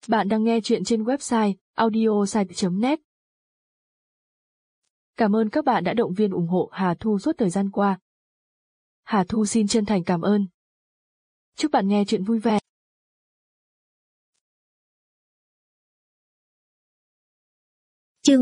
Bạn đang nghe chuyện trên website audiosite.net. Cảm ơn các bạn đã động viên ủng hộ Hà Thu suốt thời gian qua. Hà Thu xin chân thành cảm ơn. Chúc bạn nghe chuyện vui vẻ. Chương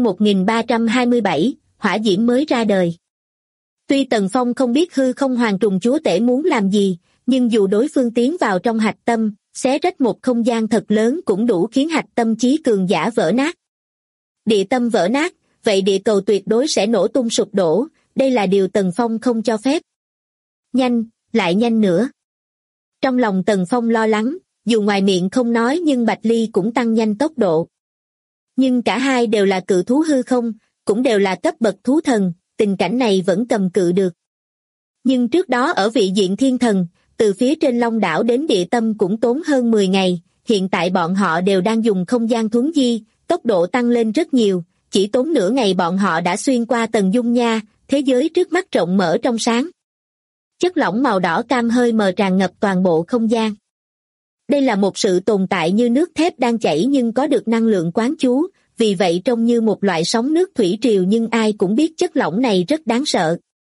1327, Hỏa Diễm mới ra đời. Tuy Tần Phong không biết hư không hoàng trùng chúa tể muốn làm gì, nhưng dù đối phương tiến vào trong hạch tâm, xé rách một không gian thật lớn cũng đủ khiến hạch tâm chí cường giả vỡ nát. Địa tâm vỡ nát, vậy địa cầu tuyệt đối sẽ nổ tung sụp đổ, đây là điều Tần Phong không cho phép. Nhanh, lại nhanh nữa. Trong lòng Tần Phong lo lắng, dù ngoài miệng không nói nhưng Bạch Ly cũng tăng nhanh tốc độ. Nhưng cả hai đều là cự thú hư không, cũng đều là cấp bậc thú thần, tình cảnh này vẫn cầm cự được. Nhưng trước đó ở vị diện thiên thần, từ phía trên Long đảo đến địa tâm cũng tốn hơn 10 ngày, hiện tại bọn họ đều đang dùng không gian thuấn di, tốc độ tăng lên rất nhiều, chỉ tốn nửa ngày bọn họ đã xuyên qua tầng dung nha, thế giới trước mắt rộng mở trong sáng. Chất lỏng màu đỏ cam hơi mờ tràn ngập toàn bộ không gian. Đây là một sự tồn tại như nước thép đang chảy nhưng có được năng lượng quán chú, vì vậy trông như một loại sóng nước thủy triều nhưng ai cũng biết chất lỏng này rất đáng sợ.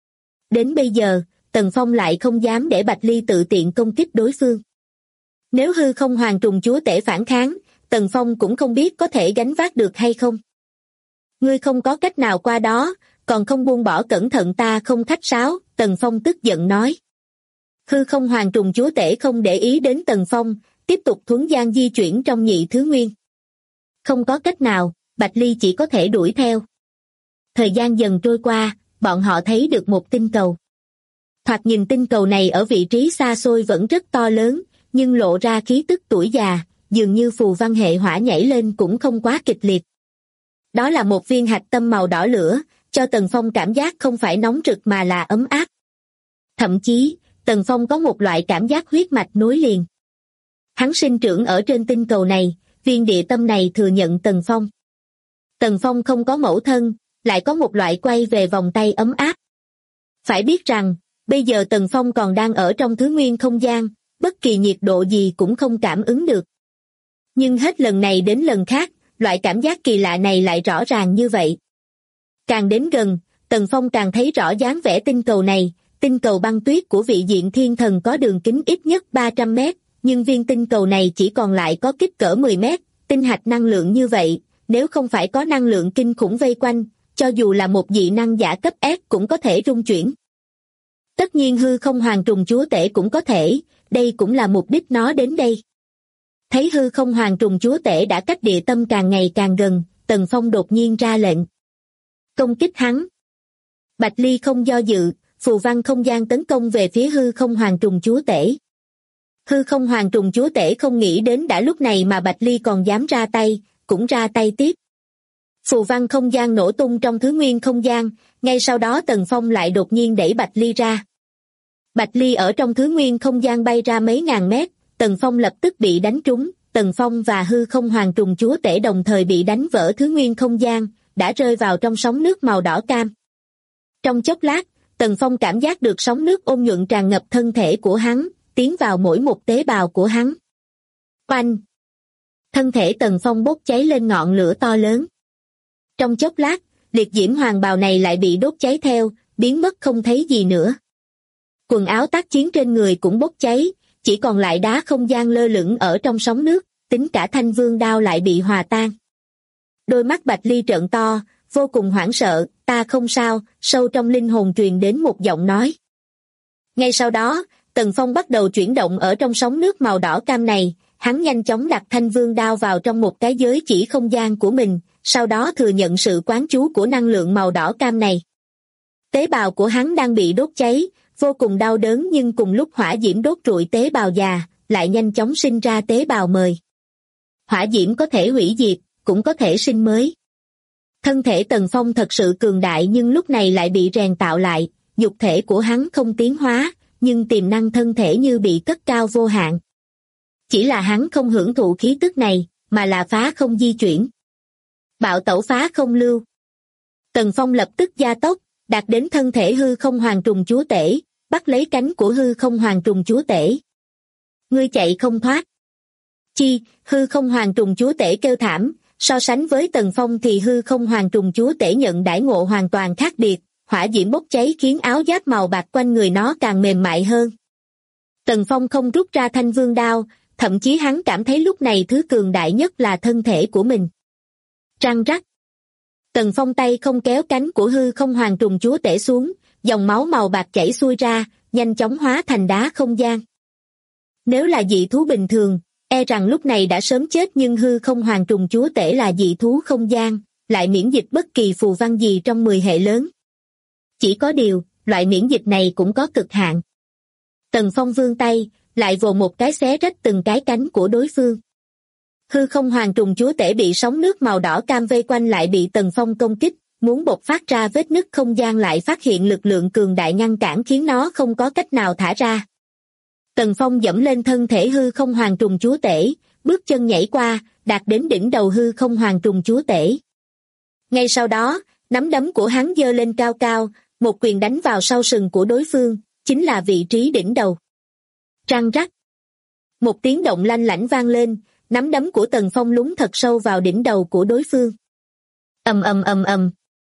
Đến bây giờ, Tần Phong lại không dám để Bạch Ly tự tiện công kích đối phương. Nếu hư không hoàng trùng chúa tể phản kháng, Tần Phong cũng không biết có thể gánh vác được hay không. Ngươi không có cách nào qua đó, còn không buông bỏ cẩn thận ta không khách sáo, Tần Phong tức giận nói. Hư không hoàng trùng chúa tể không để ý đến Tần Phong, tiếp tục thuấn gian di chuyển trong nhị thứ nguyên. Không có cách nào, Bạch Ly chỉ có thể đuổi theo. Thời gian dần trôi qua, bọn họ thấy được một tinh cầu. Thoạt nhìn tinh cầu này ở vị trí xa xôi vẫn rất to lớn, nhưng lộ ra khí tức tuổi già, dường như phù văn hệ hỏa nhảy lên cũng không quá kịch liệt. Đó là một viên hạch tâm màu đỏ lửa, cho Tần Phong cảm giác không phải nóng rực mà là ấm áp. Thậm chí, Tần Phong có một loại cảm giác huyết mạch nối liền. Hắn sinh trưởng ở trên tinh cầu này, viên địa tâm này thừa nhận Tần Phong. Tần Phong không có mẫu thân, lại có một loại quay về vòng tay ấm áp. Phải biết rằng, bây giờ Tần Phong còn đang ở trong thứ nguyên không gian, bất kỳ nhiệt độ gì cũng không cảm ứng được. Nhưng hết lần này đến lần khác, loại cảm giác kỳ lạ này lại rõ ràng như vậy. Càng đến gần, Tần Phong càng thấy rõ dáng vẻ tinh cầu này, tinh cầu băng tuyết của vị diện thiên thần có đường kính ít nhất 300 mét, nhưng viên tinh cầu này chỉ còn lại có kích cỡ 10 mét, tinh hạch năng lượng như vậy, nếu không phải có năng lượng kinh khủng vây quanh, cho dù là một dị năng giả cấp S cũng có thể rung chuyển. Tất nhiên hư không hoàng trùng chúa tể cũng có thể, đây cũng là mục đích nó đến đây. Thấy hư không hoàng trùng chúa tể đã cách địa tâm càng ngày càng gần, Tần Phong đột nhiên ra lệnh. Công kích hắn. Bạch Ly không do dự, phù văn không gian tấn công về phía hư không hoàng trùng chúa tể. Hư không hoàng trùng chúa tể không nghĩ đến đã lúc này mà Bạch Ly còn dám ra tay, cũng ra tay tiếp. Phù văn không gian nổ tung trong thứ nguyên không gian, ngay sau đó Tần Phong lại đột nhiên đẩy Bạch Ly ra. Bạch Ly ở trong thứ nguyên không gian bay ra mấy ngàn mét, Tần Phong lập tức bị đánh trúng, Tần Phong và hư không hoàng trùng chúa tể đồng thời bị đánh vỡ thứ nguyên không gian, đã rơi vào trong sóng nước màu đỏ cam. Trong chốc lát, Tần Phong cảm giác được sóng nước ôn nhuận tràn ngập thân thể của hắn, tiến vào mỗi một tế bào của hắn. Oanh! Thân thể Tần Phong bốc cháy lên ngọn lửa to lớn. Trong chốc lát, liệt diễm hoàng bào này lại bị đốt cháy theo, biến mất không thấy gì nữa. Quần áo tác chiến trên người cũng bốc cháy, chỉ còn lại đá không gian lơ lửng ở trong sóng nước, tính cả thanh vương đao lại bị hòa tan. Đôi mắt Bạch Ly trợn to, vô cùng hoảng sợ, ta không sao, sâu trong linh hồn truyền đến một giọng nói. Ngay sau đó, Tần Phong bắt đầu chuyển động ở trong sóng nước màu đỏ cam này, hắn nhanh chóng đặt thanh vương đao vào trong một cái giới chỉ không gian của mình, sau đó thừa nhận sự quán chú của năng lượng màu đỏ cam này. Tế bào của hắn đang bị đốt cháy, vô cùng đau đớn nhưng cùng lúc hỏa diễm đốt trụi tế bào già, lại nhanh chóng sinh ra tế bào mời. Hỏa diễm có thể hủy diệt, cũng có thể sinh mới. Thân thể Tần Phong thật sự cường đại nhưng lúc này lại bị rèn tạo lại, nhục thể của hắn không tiến hóa, nhưng tiềm năng thân thể như bị cất cao vô hạn. Chỉ là hắn không hưởng thụ khí tức này, mà là phá không di chuyển. Bạo tẩu phá không lưu. Tần Phong lập tức gia tốc, đạt đến thân thể hư không hoàng trùng chúa tể, bắt lấy cánh của hư không hoàng trùng chúa tể. Ngươi chạy không thoát. Chi, hư không hoàng trùng chúa tể kêu thảm, so sánh với Tần Phong thì hư không hoàng trùng chúa tể nhận đãi ngộ hoàn toàn khác biệt, hỏa diễm bốc cháy khiến áo giáp màu bạc quanh người nó càng mềm mại hơn. Tần Phong không rút ra thanh vương đao, thậm chí hắn cảm thấy lúc này thứ cường đại nhất là thân thể của mình. Răng rắc. Tần Phong tay không kéo cánh của hư không hoàng trùng chúa tể xuống, dòng máu màu bạc chảy xuôi ra, nhanh chóng hóa thành đá không gian. Nếu là dị thú bình thường, e rằng lúc này đã sớm chết, nhưng hư không hoàng trùng chúa tể là dị thú không gian, lại miễn dịch bất kỳ phù văn gì trong 10 hệ lớn. Chỉ có điều, loại miễn dịch này cũng có cực hạn. Tần Phong vươn tay, lại vồ một cái xé rách từng cái cánh của đối phương. Hư không hoàng trùng chúa tể bị sóng nước màu đỏ cam vây quanh lại bị Tần Phong công kích, muốn bộc phát ra vết nứt không gian lại phát hiện lực lượng cường đại ngăn cản khiến nó không có cách nào thả ra. Tần Phong dẫm lên thân thể hư không hoàng trùng chúa tể, bước chân nhảy qua, đạt đến đỉnh đầu hư không hoàng trùng chúa tể. Ngay sau đó, nắm đấm của hắn giơ lên cao cao, một quyền đánh vào sau sừng của đối phương, chính là vị trí đỉnh đầu. Răng rắc. Một tiếng động lanh lảnh vang lên, nắm đấm của Tần Phong lún thật sâu vào đỉnh đầu của đối phương. Ầm ầm ầm ầm.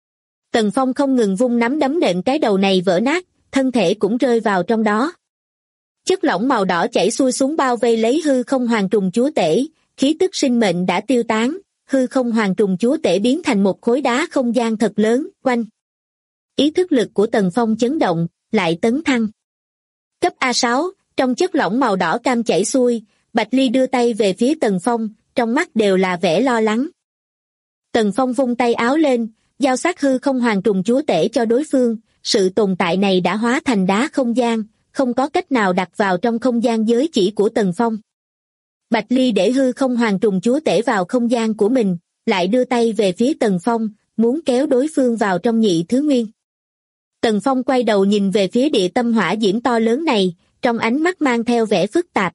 Tần Phong không ngừng vung nắm đấm nện cái đầu này vỡ nát, thân thể cũng rơi vào trong đó. Chất lỏng màu đỏ chảy xuôi xuống bao vây lấy hư không hoàng trùng chúa tể, khí tức sinh mệnh đã tiêu tán, hư không hoàng trùng chúa tể biến thành một khối đá không gian thật lớn, quanh. Ý thức lực của Tần Phong chấn động, lại tấn thăng. Cấp A6, trong chất lỏng màu đỏ cam chảy xuôi, Bạch Ly đưa tay về phía Tần Phong, trong mắt đều là vẻ lo lắng. Tần Phong vung tay áo lên, giao sát hư không hoàng trùng chúa tể cho đối phương, sự tồn tại này đã hóa thành đá không gian, không có cách nào đặt vào trong không gian giới chỉ của Tần Phong. Bạch Ly để hư không hoàng trùng chúa tể vào không gian của mình, lại đưa tay về phía Tần Phong, muốn kéo đối phương vào trong nhị thứ nguyên. Tần Phong quay đầu nhìn về phía địa tâm hỏa diễm to lớn này, trong ánh mắt mang theo vẻ phức tạp.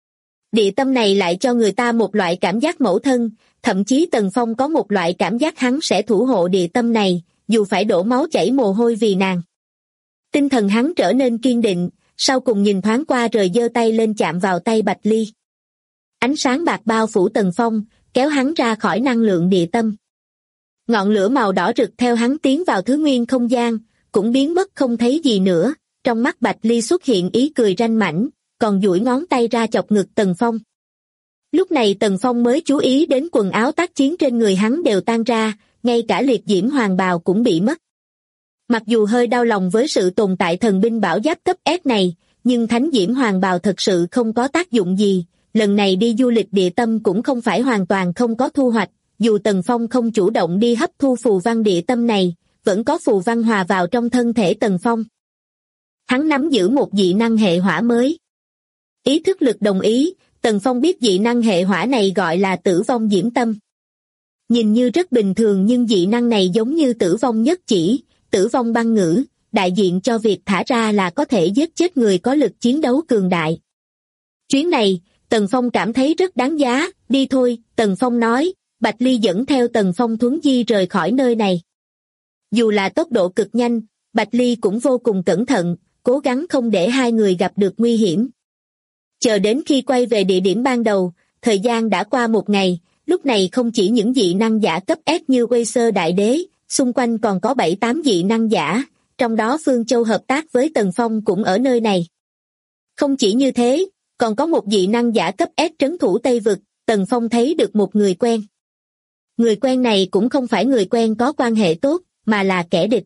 Địa tâm này lại cho người ta một loại cảm giác mẫu thân, thậm chí Tần Phong có một loại cảm giác hắn sẽ thủ hộ địa tâm này, dù phải đổ máu chảy mồ hôi vì nàng. Tinh thần hắn trở nên kiên định, sau cùng nhìn thoáng qua rồi giơ tay lên chạm vào tay Bạch Ly. Ánh sáng bạc bao phủ Tần Phong, kéo hắn ra khỏi năng lượng địa tâm. Ngọn lửa màu đỏ rực theo hắn tiến vào thứ nguyên không gian, cũng biến mất không thấy gì nữa, trong mắt Bạch Ly xuất hiện ý cười ranh mãnh, còn duỗi ngón tay ra chọc ngực Tần Phong. Lúc này Tần Phong mới chú ý đến quần áo tác chiến trên người hắn đều tan ra, ngay cả liệt diễm hoàng bào cũng bị mất. Mặc dù hơi đau lòng với sự tồn tại thần binh bảo giáp cấp S này, nhưng thánh diễm hoàng bào thật sự không có tác dụng gì, lần này đi du lịch địa tâm cũng không phải hoàn toàn không có thu hoạch, dù Tần Phong không chủ động đi hấp thu phù văn địa tâm này, vẫn có phù văn hòa vào trong thân thể Tần Phong. Hắn nắm giữ một dị năng hệ hỏa mới. Ý thức lực đồng ý, Tần Phong biết dị năng hệ hỏa này gọi là tử vong diễm tâm. Nhìn như rất bình thường nhưng dị năng này giống như tử vong nhất chỉ, tử vong băng ngữ, đại diện cho việc thả ra là có thể giết chết người có lực chiến đấu cường đại. Chuyến này, Tần Phong cảm thấy rất đáng giá, đi thôi, Tần Phong nói, Bạch Ly dẫn theo Tần Phong thuấn di rời khỏi nơi này. Dù là tốc độ cực nhanh, Bạch Ly cũng vô cùng cẩn thận, cố gắng không để hai người gặp được nguy hiểm. Chờ đến khi quay về địa điểm ban đầu, thời gian đã qua một ngày, lúc này không chỉ những dị năng giả cấp S như Weiser Đại Đế, xung quanh còn có 7-8 dị năng giả, trong đó Phương Châu hợp tác với Tần Phong cũng ở nơi này. Không chỉ như thế, còn có một dị năng giả cấp S trấn thủ Tây Vực, Tần Phong thấy được một người quen. Người quen này cũng không phải người quen có quan hệ tốt, mà là kẻ địch.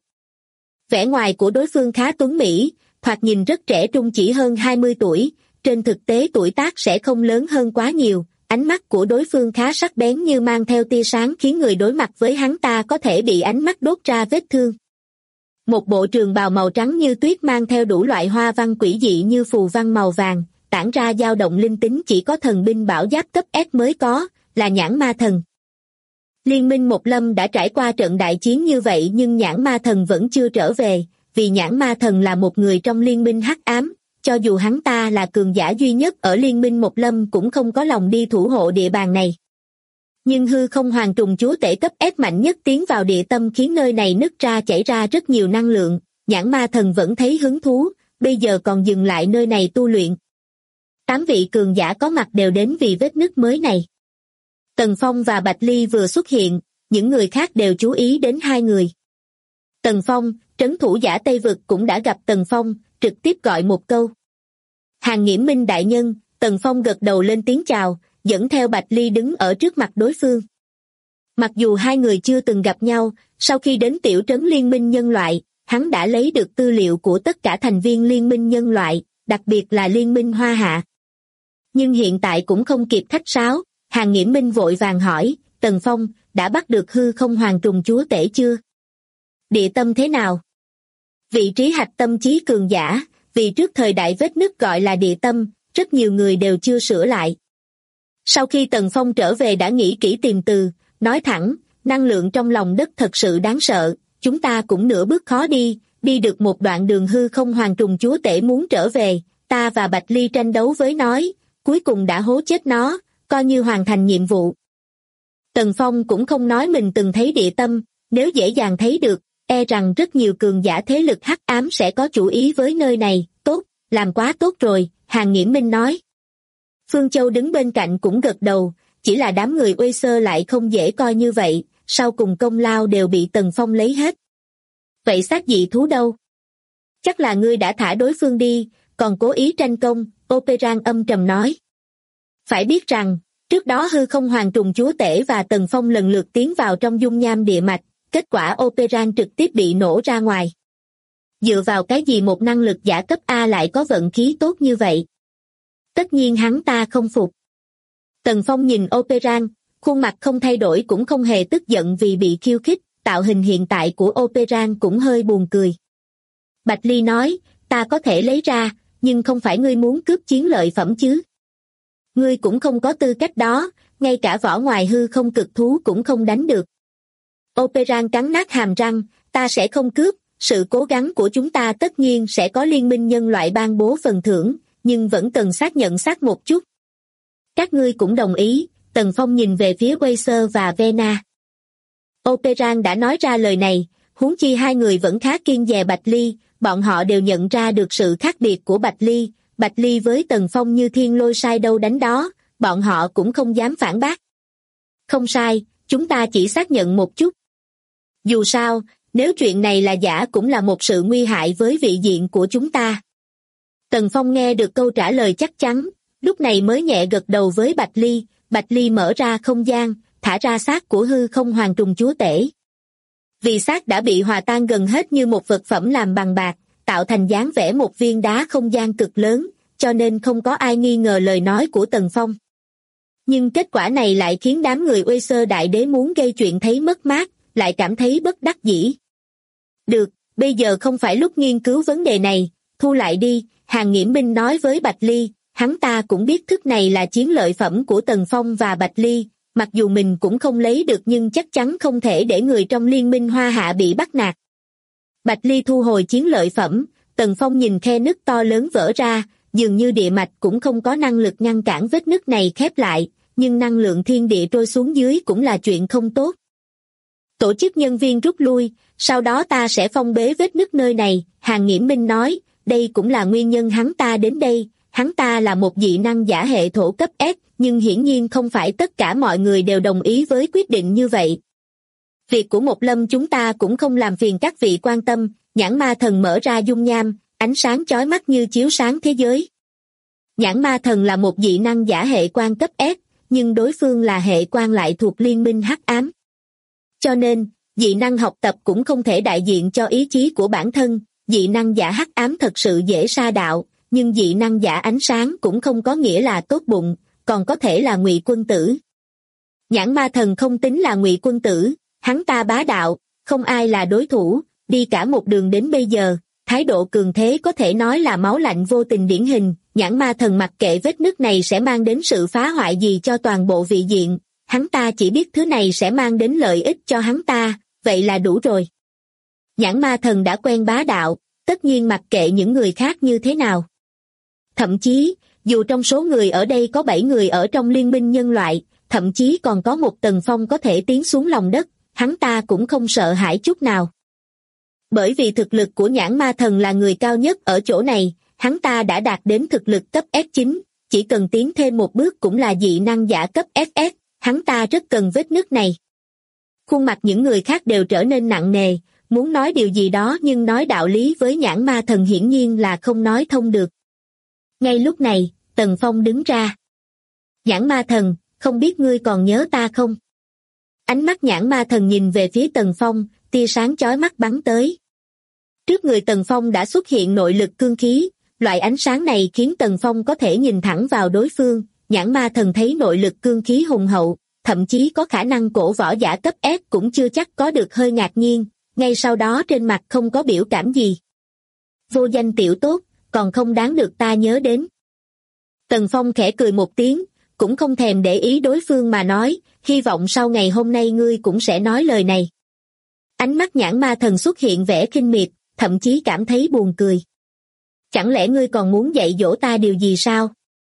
Vẻ ngoài của đối phương khá tuấn mỹ, thoạt nhìn rất trẻ trung chỉ hơn 20 tuổi, trên thực tế tuổi tác sẽ không lớn hơn quá nhiều, ánh mắt của đối phương khá sắc bén như mang theo tia sáng khiến người đối mặt với hắn ta có thể bị ánh mắt đốt ra vết thương. Một bộ trường bào màu trắng như tuyết mang theo đủ loại hoa văn quỷ dị như phù văn màu vàng, tản ra dao động linh tính chỉ có thần binh bảo giáp cấp S mới có, là Nhãn Ma Thần. Liên minh Một Lâm đã trải qua trận đại chiến như vậy nhưng Nhãn Ma Thần vẫn chưa trở về, vì Nhãn Ma Thần là một người trong liên minh hắc ám, cho dù hắn ta là cường giả duy nhất ở liên minh Một Lâm cũng không có lòng đi thủ hộ địa bàn này. Nhưng hư không hoàng trùng chúa tể cấp S mạnh nhất tiến vào địa tâm khiến nơi này nứt ra chảy ra rất nhiều năng lượng, Nhãn Ma Thần vẫn thấy hứng thú, bây giờ còn dừng lại nơi này tu luyện. 8 vị cường giả có mặt đều đến vì vết nứt mới này. Tần Phong và Bạch Ly vừa xuất hiện, những người khác đều chú ý đến hai người. Tần Phong, trấn thủ giả Tây Vực cũng đã gặp Tần Phong, trực tiếp gọi một câu. Hàn Nghiễm Minh đại nhân. Tần Phong gật đầu lên tiếng chào, dẫn theo Bạch Ly đứng ở trước mặt đối phương. Mặc dù hai người chưa từng gặp nhau, sau khi đến tiểu trấn Liên minh Nhân loại, hắn đã lấy được tư liệu của tất cả thành viên Liên minh Nhân loại, đặc biệt là Liên minh Hoa Hạ. Nhưng hiện tại cũng không kịp khách sáo, Hàn Nghiễm Minh vội vàng hỏi, Tần Phong, đã bắt được hư không hoàng trùng chúa tể chưa? Địa tâm thế nào? Vị trí hạch tâm chí cường giả, vì trước thời đại vết nứt gọi là địa tâm, rất nhiều người đều chưa sửa lại. Sau khi Tần Phong trở về đã nghĩ kỹ tìm từ, nói thẳng, năng lượng trong lòng đất thật sự đáng sợ, chúng ta cũng nửa bước khó đi, đi được một đoạn đường hư không hoàng trùng chúa tể muốn trở về, ta và Bạch Ly tranh đấu với nói, cuối cùng đã hố chết nó, coi như hoàn thành nhiệm vụ. Tần Phong cũng không nói mình từng thấy địa tâm, nếu dễ dàng thấy được, e rằng rất nhiều cường giả thế lực hắc ám sẽ có chủ ý với nơi này, tốt, làm quá tốt rồi, Hàn Nghiễm Minh nói. Phương Châu đứng bên cạnh cũng gật đầu, chỉ là đám người Uy Sơ lại không dễ coi như vậy, sau cùng công lao đều bị Tần Phong lấy hết. Vậy xác dị thú đâu? Chắc là ngươi đã thả đối phương đi, còn cố ý tranh công, Operan âm trầm nói. Phải biết rằng, trước đó hư không hoàng trùng chúa tể và Tần Phong lần lượt tiến vào trong dung nham địa mạch, kết quả Operan trực tiếp bị nổ ra ngoài. Dựa vào cái gì một năng lực giả cấp A lại có vận khí tốt như vậy? Tất nhiên hắn ta không phục. Tần Phong nhìn Operan, khuôn mặt không thay đổi cũng không hề tức giận vì bị khiêu khích, tạo hình hiện tại của Operan cũng hơi buồn cười. Bạch Ly nói, ta có thể lấy ra, nhưng không phải ngươi muốn cướp chiến lợi phẩm chứ. Ngươi cũng không có tư cách đó, ngay cả vỏ ngoài hư không cực thú cũng không đánh được. Operan cắn nát hàm răng, ta sẽ không cướp, sự cố gắng của chúng ta tất nhiên sẽ có liên minh nhân loại ban bố phần thưởng, nhưng vẫn cần xác nhận xác một chút. Các ngươi cũng đồng ý, Tần Phong nhìn về phía Weiser và Vena. Operan đã nói ra lời này, huống chi hai người vẫn khá kiêng dè Bạch Ly, bọn họ đều nhận ra được sự khác biệt của Bạch Ly với Tần Phong như thiên lôi sai đâu đánh đó, bọn họ cũng không dám phản bác. Không sai, chúng ta chỉ xác nhận một chút. Dù sao, nếu chuyện này là giả cũng là một sự nguy hại với vị diện của chúng ta. Tần Phong nghe được câu trả lời chắc chắn, lúc này mới nhẹ gật đầu với Bạch Ly mở ra không gian, thả ra xác của hư không hoàng trùng chúa tể. Vì xác đã bị hòa tan gần hết như một vật phẩm làm bằng bạc, tạo thành dáng vẻ một viên đá không gian cực lớn, cho nên không có ai nghi ngờ lời nói của Tần Phong. Nhưng kết quả này lại khiến đám người Uy Sơ đại đế muốn gây chuyện thấy mất mát, lại cảm thấy bất đắc dĩ. Được, bây giờ không phải lúc nghiên cứu vấn đề này, thu lại đi, Hàn Nghiễm Minh nói với Bạch Ly, hắn ta cũng biết thức này là chiến lợi phẩm của Tần Phong và Bạch Ly, mặc dù mình cũng không lấy được nhưng chắc chắn không thể để người trong liên minh Hoa Hạ bị bắt nạt. Bạch Ly thu hồi chiến lợi phẩm, Tần Phong nhìn khe nứt to lớn vỡ ra, dường như địa mạch cũng không có năng lực ngăn cản vết nứt này khép lại, nhưng năng lượng thiên địa trôi xuống dưới cũng là chuyện không tốt. Tổ chức nhân viên rút lui, sau đó ta sẽ phong bế vết nứt nơi này, Hàn Nghiễm Minh nói, đây cũng là nguyên nhân hắn ta đến đây, hắn ta là một dị năng giả hệ thổ cấp S, nhưng hiển nhiên không phải tất cả mọi người đều đồng ý với quyết định như vậy. Việc của Một Lâm chúng ta cũng không làm phiền các vị quan tâm, Nhãn Ma Thần mở ra dung nham, ánh sáng chói mắt như chiếu sáng thế giới. Nhãn Ma Thần là một dị năng giả hệ quan cấp S, nhưng đối phương là hệ quan lại thuộc liên minh hắc ám. Cho nên, dị năng học tập cũng không thể đại diện cho ý chí của bản thân, dị năng giả hắc ám thật sự dễ sa đạo, nhưng dị năng giả ánh sáng cũng không có nghĩa là tốt bụng, còn có thể là ngụy quân tử. Nhãn Ma Thần không tính là ngụy quân tử, hắn ta bá đạo, không ai là đối thủ, đi cả một đường đến bây giờ, thái độ cường thế có thể nói là máu lạnh vô tình điển hình, Nhãn Ma Thần mặc kệ vết nứt này sẽ mang đến sự phá hoại gì cho toàn bộ vị diện, hắn ta chỉ biết thứ này sẽ mang đến lợi ích cho hắn ta, vậy là đủ rồi. Nhãn Ma Thần đã quen bá đạo, tất nhiên mặc kệ những người khác như thế nào. Thậm chí, dù trong số người ở đây có 7 người ở trong liên minh nhân loại, thậm chí còn có một Tần Phong có thể tiến xuống lòng đất, hắn ta cũng không sợ hãi chút nào. Bởi vì thực lực của Nhãn Ma Thần là người cao nhất ở chỗ này, hắn ta đã đạt đến thực lực cấp S9, chỉ cần tiến thêm một bước cũng là dị năng giả cấp SS, hắn ta rất cần vết nứt này. Khuôn mặt những người khác đều trở nên nặng nề, muốn nói điều gì đó nhưng nói đạo lý với nhãn ma thần hiển nhiên là không nói thông được. Ngay lúc này, Tần Phong đứng ra. Nhãn ma thần, không biết ngươi còn nhớ ta không? Ánh mắt nhãn ma thần nhìn về phía Tần Phong, tia sáng chói mắt bắn tới. Trước người Tần Phong đã xuất hiện nội lực cương khí, loại ánh sáng này khiến Tần Phong có thể nhìn thẳng vào đối phương. Nhãn ma thần thấy nội lực cương khí hùng hậu, thậm chí có khả năng cổ võ giả cấp S cũng chưa chắc có được, hơi ngạc nhiên, ngay sau đó trên mặt không có biểu cảm gì. Vô danh tiểu tốt, còn không đáng được ta nhớ đến. Tần Phong khẽ cười một tiếng, cũng không thèm để ý đối phương mà nói, hy vọng sau ngày hôm nay ngươi cũng sẽ nói lời này. Ánh mắt nhãn ma thần xuất hiện vẻ khinh miệt, thậm chí cảm thấy buồn cười. Chẳng lẽ ngươi còn muốn dạy dỗ ta điều gì sao?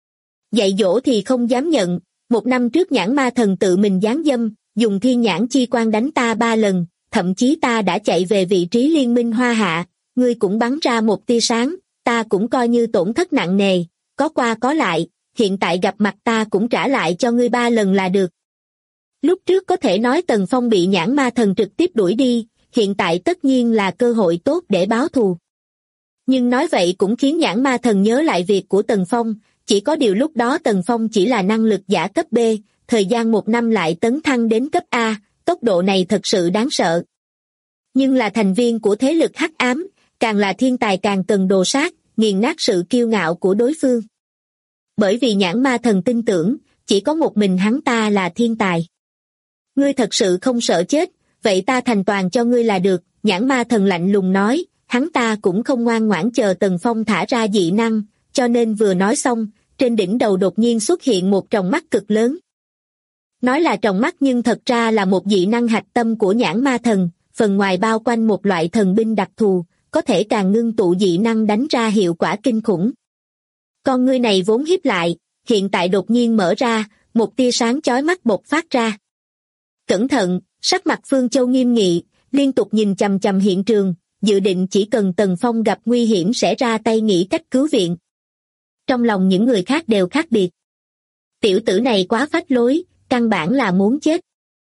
Dạy dỗ thì không dám nhận, 1 năm trước nhãn ma thần tự mình giáng dâm, dùng thiên nhãn chi quan đánh ta 3 lần, thậm chí ta đã chạy về vị trí liên minh Hoa Hạ, ngươi cũng bắn ra một tia sáng, ta cũng coi như tổn thất nặng nề, có qua có lại, hiện tại gặp mặt ta cũng trả lại cho ngươi 3 lần là được. Lúc trước có thể nói Tần Phong bị nhãn ma thần trực tiếp đuổi đi, hiện tại tất nhiên là cơ hội tốt để báo thù. Nhưng nói vậy cũng khiến nhãn ma thần nhớ lại việc của Tần Phong, chỉ có điều lúc đó Tần Phong chỉ là năng lực giả cấp B, thời gian 1 năm lại tấn thăng đến cấp A, tốc độ này thật sự đáng sợ. Nhưng là thành viên của thế lực hắc ám, càng là thiên tài càng cần đồ sát, nghiền nát sự kiêu ngạo của đối phương. Bởi vì nhãn ma thần tin tưởng, chỉ có một mình hắn ta là thiên tài. Ngươi thật sự không sợ chết, vậy ta thành toàn cho ngươi là được, nhãn ma thần lạnh lùng nói, hắn ta cũng không ngoan ngoãn chờ Tần Phong thả ra dị năng, cho nên vừa nói xong, trên đỉnh đầu đột nhiên xuất hiện một tròng mắt cực lớn. Nói là tròng mắt nhưng thật ra là một dị năng hạch tâm của nhãn ma thần, phần ngoài bao quanh một loại thần binh đặc thù, có thể càng ngưng tụ dị năng đánh ra hiệu quả kinh khủng. Con ngươi này vốn híp lại, hiện tại đột nhiên mở ra, một tia sáng chói mắt bộc phát ra. Cẩn thận, sắc mặt Phương Châu nghiêm nghị, liên tục nhìn chằm chằm hiện trường, dự định chỉ cần Tần Phong gặp nguy hiểm sẽ ra tay nghĩ cách cứu viện. Trong lòng những người khác đều khác biệt. Tiểu tử này quá phách lối, căn bản là muốn chết.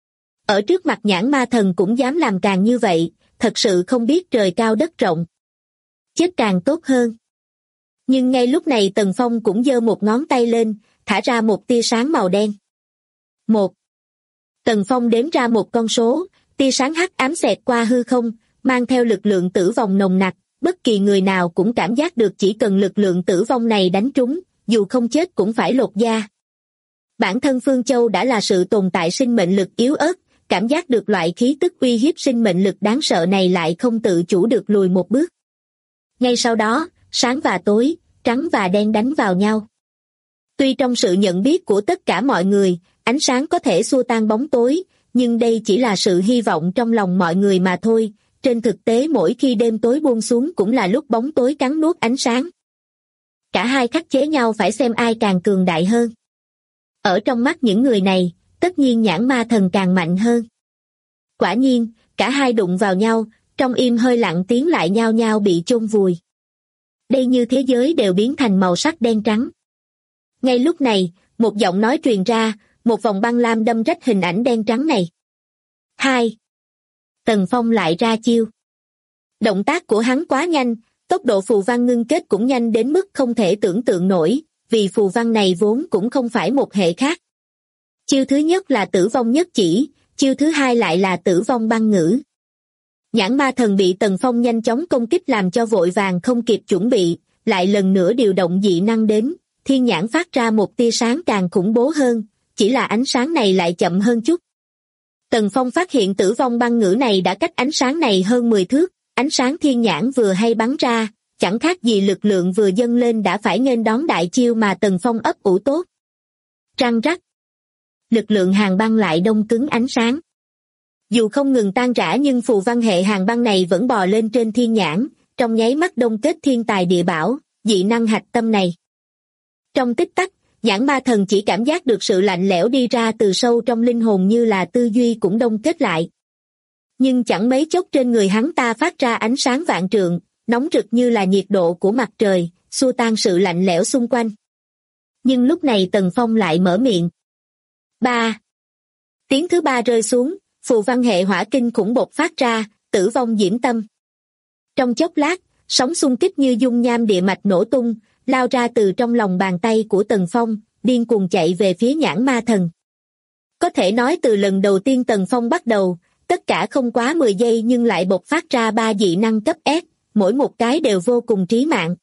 Ở trước mặt nhãn ma thần cũng dám làm càng như vậy, thật sự không biết trời cao đất rộng. Chết càng tốt hơn. Nhưng ngay lúc này Tần Phong cũng giơ một ngón tay lên, thả ra một tia sáng màu đen. 1. Tần Phong đếm ra một con số, tia sáng hắc ám xẹt qua hư không, mang theo lực lượng tử vong nồng nặc, bất kỳ người nào cũng cảm giác được chỉ cần lực lượng tử vong này đánh trúng, dù không chết cũng phải lột da. Bản thân Phương Châu đã là sự tồn tại sinh mệnh lực yếu ớt, cảm giác được loại khí tức uy hiếp sinh mệnh lực đáng sợ này lại không tự chủ được lùi một bước. Ngay sau đó, sáng và tối, trắng và đen đánh vào nhau. Tuy trong sự nhận biết của tất cả mọi người, ánh sáng có thể xua tan bóng tối, nhưng đây chỉ là sự hy vọng trong lòng mọi người mà thôi. Trên thực tế mỗi khi đêm tối buông xuống cũng là lúc bóng tối cắn nuốt ánh sáng. Cả hai khắc chế nhau phải xem ai càng cường đại hơn. Ở trong mắt những người này, tất nhiên nhãn ma thần càng mạnh hơn. Quả nhiên, cả hai đụng vào nhau, trong im hơi lặng tiếng lại nhao nhao bị chôn vùi. Đây như thế giới đều biến thành màu sắc đen trắng. Ngay lúc này, một giọng nói truyền ra, một vòng băng lam đâm rách hình ảnh đen trắng này. 2. Tần Phong lại ra chiêu. Động tác của hắn quá nhanh, tốc độ phù văn ngưng kết cũng nhanh đến mức không thể tưởng tượng nổi, vì phù văn này vốn cũng không phải một hệ khác. Chiêu thứ nhất là tử vong nhất chỉ, chiêu thứ hai lại là tử vong băng ngữ. Nhãn ma thần bị Tần Phong nhanh chóng công kích làm cho vội vàng không kịp chuẩn bị, lại lần nữa điều động dị năng đến, thiên nhãn phát ra một tia sáng càng khủng bố hơn, chỉ là ánh sáng này lại chậm hơn chút. Tần Phong phát hiện tử vong băng ngữ này đã cách ánh sáng này hơn 10 thước, ánh sáng thiên nhãn vừa hay bắn ra, chẳng khác gì lực lượng vừa dâng lên đã phải nghênh đón đại chiêu mà Tần Phong ấp ủ tốt. Răng rắc. Lực lượng hàn băng lại đông cứng ánh sáng. Dù không ngừng tan rã nhưng phù văn hệ hàn băng này vẫn bò lên trên thiên nhãn, trong nháy mắt đông kết thiên tài địa bảo, dị năng hạch tâm này. Trong tích tắc, nhãn ma thần chỉ cảm giác được sự lạnh lẽo đi ra từ sâu trong linh hồn như là tư duy cũng đông kết lại. Nhưng chẳng mấy chốc trên người hắn ta phát ra ánh sáng vạn trượng, nóng rực như là nhiệt độ của mặt trời, xua tan sự lạnh lẽo xung quanh. Nhưng lúc này Tần Phong lại mở miệng. Ba. Tiếng thứ ba rơi xuống, phù văn hệ hỏa kinh khủng bộc phát ra, tử vong diễm tâm. Trong chốc lát, sóng xung kích như dung nham địa mạch nổ tung, lao ra từ trong lòng bàn tay của Tần Phong, điên cuồng chạy về phía nhãn ma thần. Có thể nói từ lần đầu tiên Tần Phong bắt đầu, tất cả không quá 10 giây nhưng lại bộc phát ra 3 dị năng cấp S, mỗi một cái đều vô cùng trí mạng.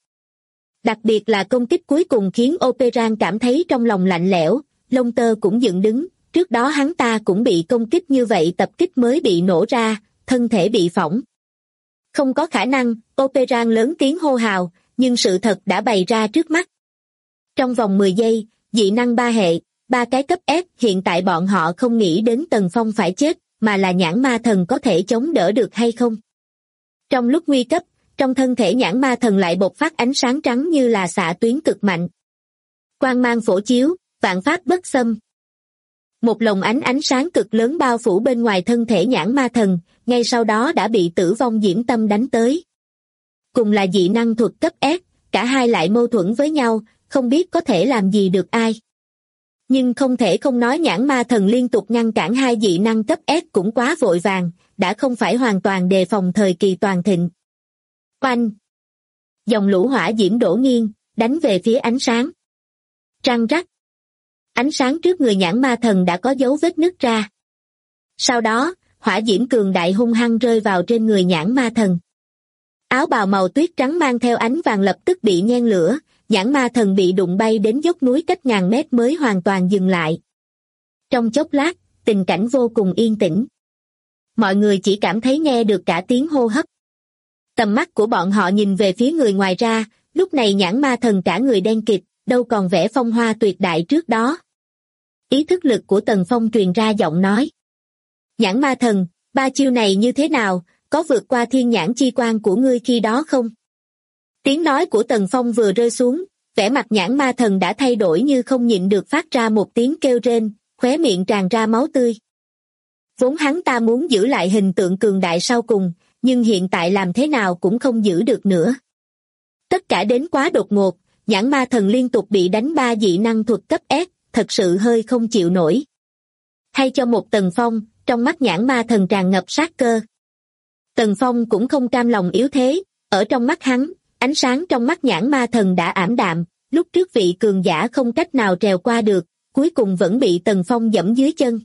Đặc biệt là công kích cuối cùng khiến Operan cảm thấy trong lòng lạnh lẽo, lông tơ cũng dựng đứng, trước đó hắn ta cũng bị công kích như vậy tập kích mới bị nổ ra, thân thể bị phỏng. Không có khả năng, Operan lớn tiếng hô hào, nhưng sự thật đã bày ra trước mắt. Trong vòng 10 giây, dị năng 3 hệ, 3 cái cấp S, hiện tại bọn họ không nghĩ đến Tần Phong phải chết, mà là nhãn ma thần có thể chống đỡ được hay không. Trong lúc nguy cấp, trong thân thể nhãn ma thần lại bộc phát ánh sáng trắng như là xạ tuyến cực mạnh. Quang mang phổ chiếu, vạn pháp bất xâm. Một lồng ánh sáng cực lớn bao phủ bên ngoài thân thể nhãn ma thần, ngay sau đó đã bị tử vong diễm tâm đánh tới. Cùng là dị năng thuật cấp S, cả hai lại mâu thuẫn với nhau, không biết có thể làm gì được ai. Nhưng không thể không nói nhãn ma thần liên tục ngăn cản hai dị năng cấp S cũng quá vội vàng, đã không phải hoàn toàn đề phòng thời kỳ toàn thịnh. Oanh! Dòng lũ hỏa diễm đổ nghiêng, đánh về phía ánh sáng. Răng rắc! Ánh sáng trước người nhãn ma thần đã có dấu vết nứt ra. Sau đó, hỏa diễm cường đại hung hăng rơi vào trên người nhãn ma thần. Áo bào màu tuyết trắng mang theo ánh vàng lập tức bị nhen lửa, nhãn ma thần bị đụng bay đến dốc núi cách ngàn mét mới hoàn toàn dừng lại. Trong chốc lát, tình cảnh vô cùng yên tĩnh. Mọi người chỉ cảm thấy nghe được cả tiếng hô hấp. Tầm mắt của bọn họ nhìn về phía người ngoài ra, lúc này nhãn ma thần cả người đen kịt, đâu còn vẻ phong hoa tuyệt đại trước đó. Ý thức lực của Tần Phong truyền ra giọng nói. Nhãn ma thần, 3 chiêu này như thế nào, có vượt qua thiên nhãn chi quan của ngươi khi đó không? Tiếng nói của Tần Phong vừa rơi xuống, vẻ mặt nhãn ma thần đã thay đổi như không nhịn được phát ra một tiếng kêu rên, khóe miệng tràn ra máu tươi. Vốn hắn ta muốn giữ lại hình tượng cường đại sau cùng, nhưng hiện tại làm thế nào cũng không giữ được nữa. Tất cả đến quá đột ngột, nhãn ma thần liên tục bị đánh 3 dị năng thuật cấp S, thật sự hơi không chịu nổi. Hay cho một Tần Phong, trong mắt nhãn ma thần tràn ngập sát cơ. Tần Phong cũng không cam lòng yếu thế, ở trong mắt hắn, ánh sáng trong mắt nhãn ma thần đã ảm đạm, lúc trước vị cường giả không cách nào trèo qua được, cuối cùng vẫn bị Tần Phong giẫm dưới chân.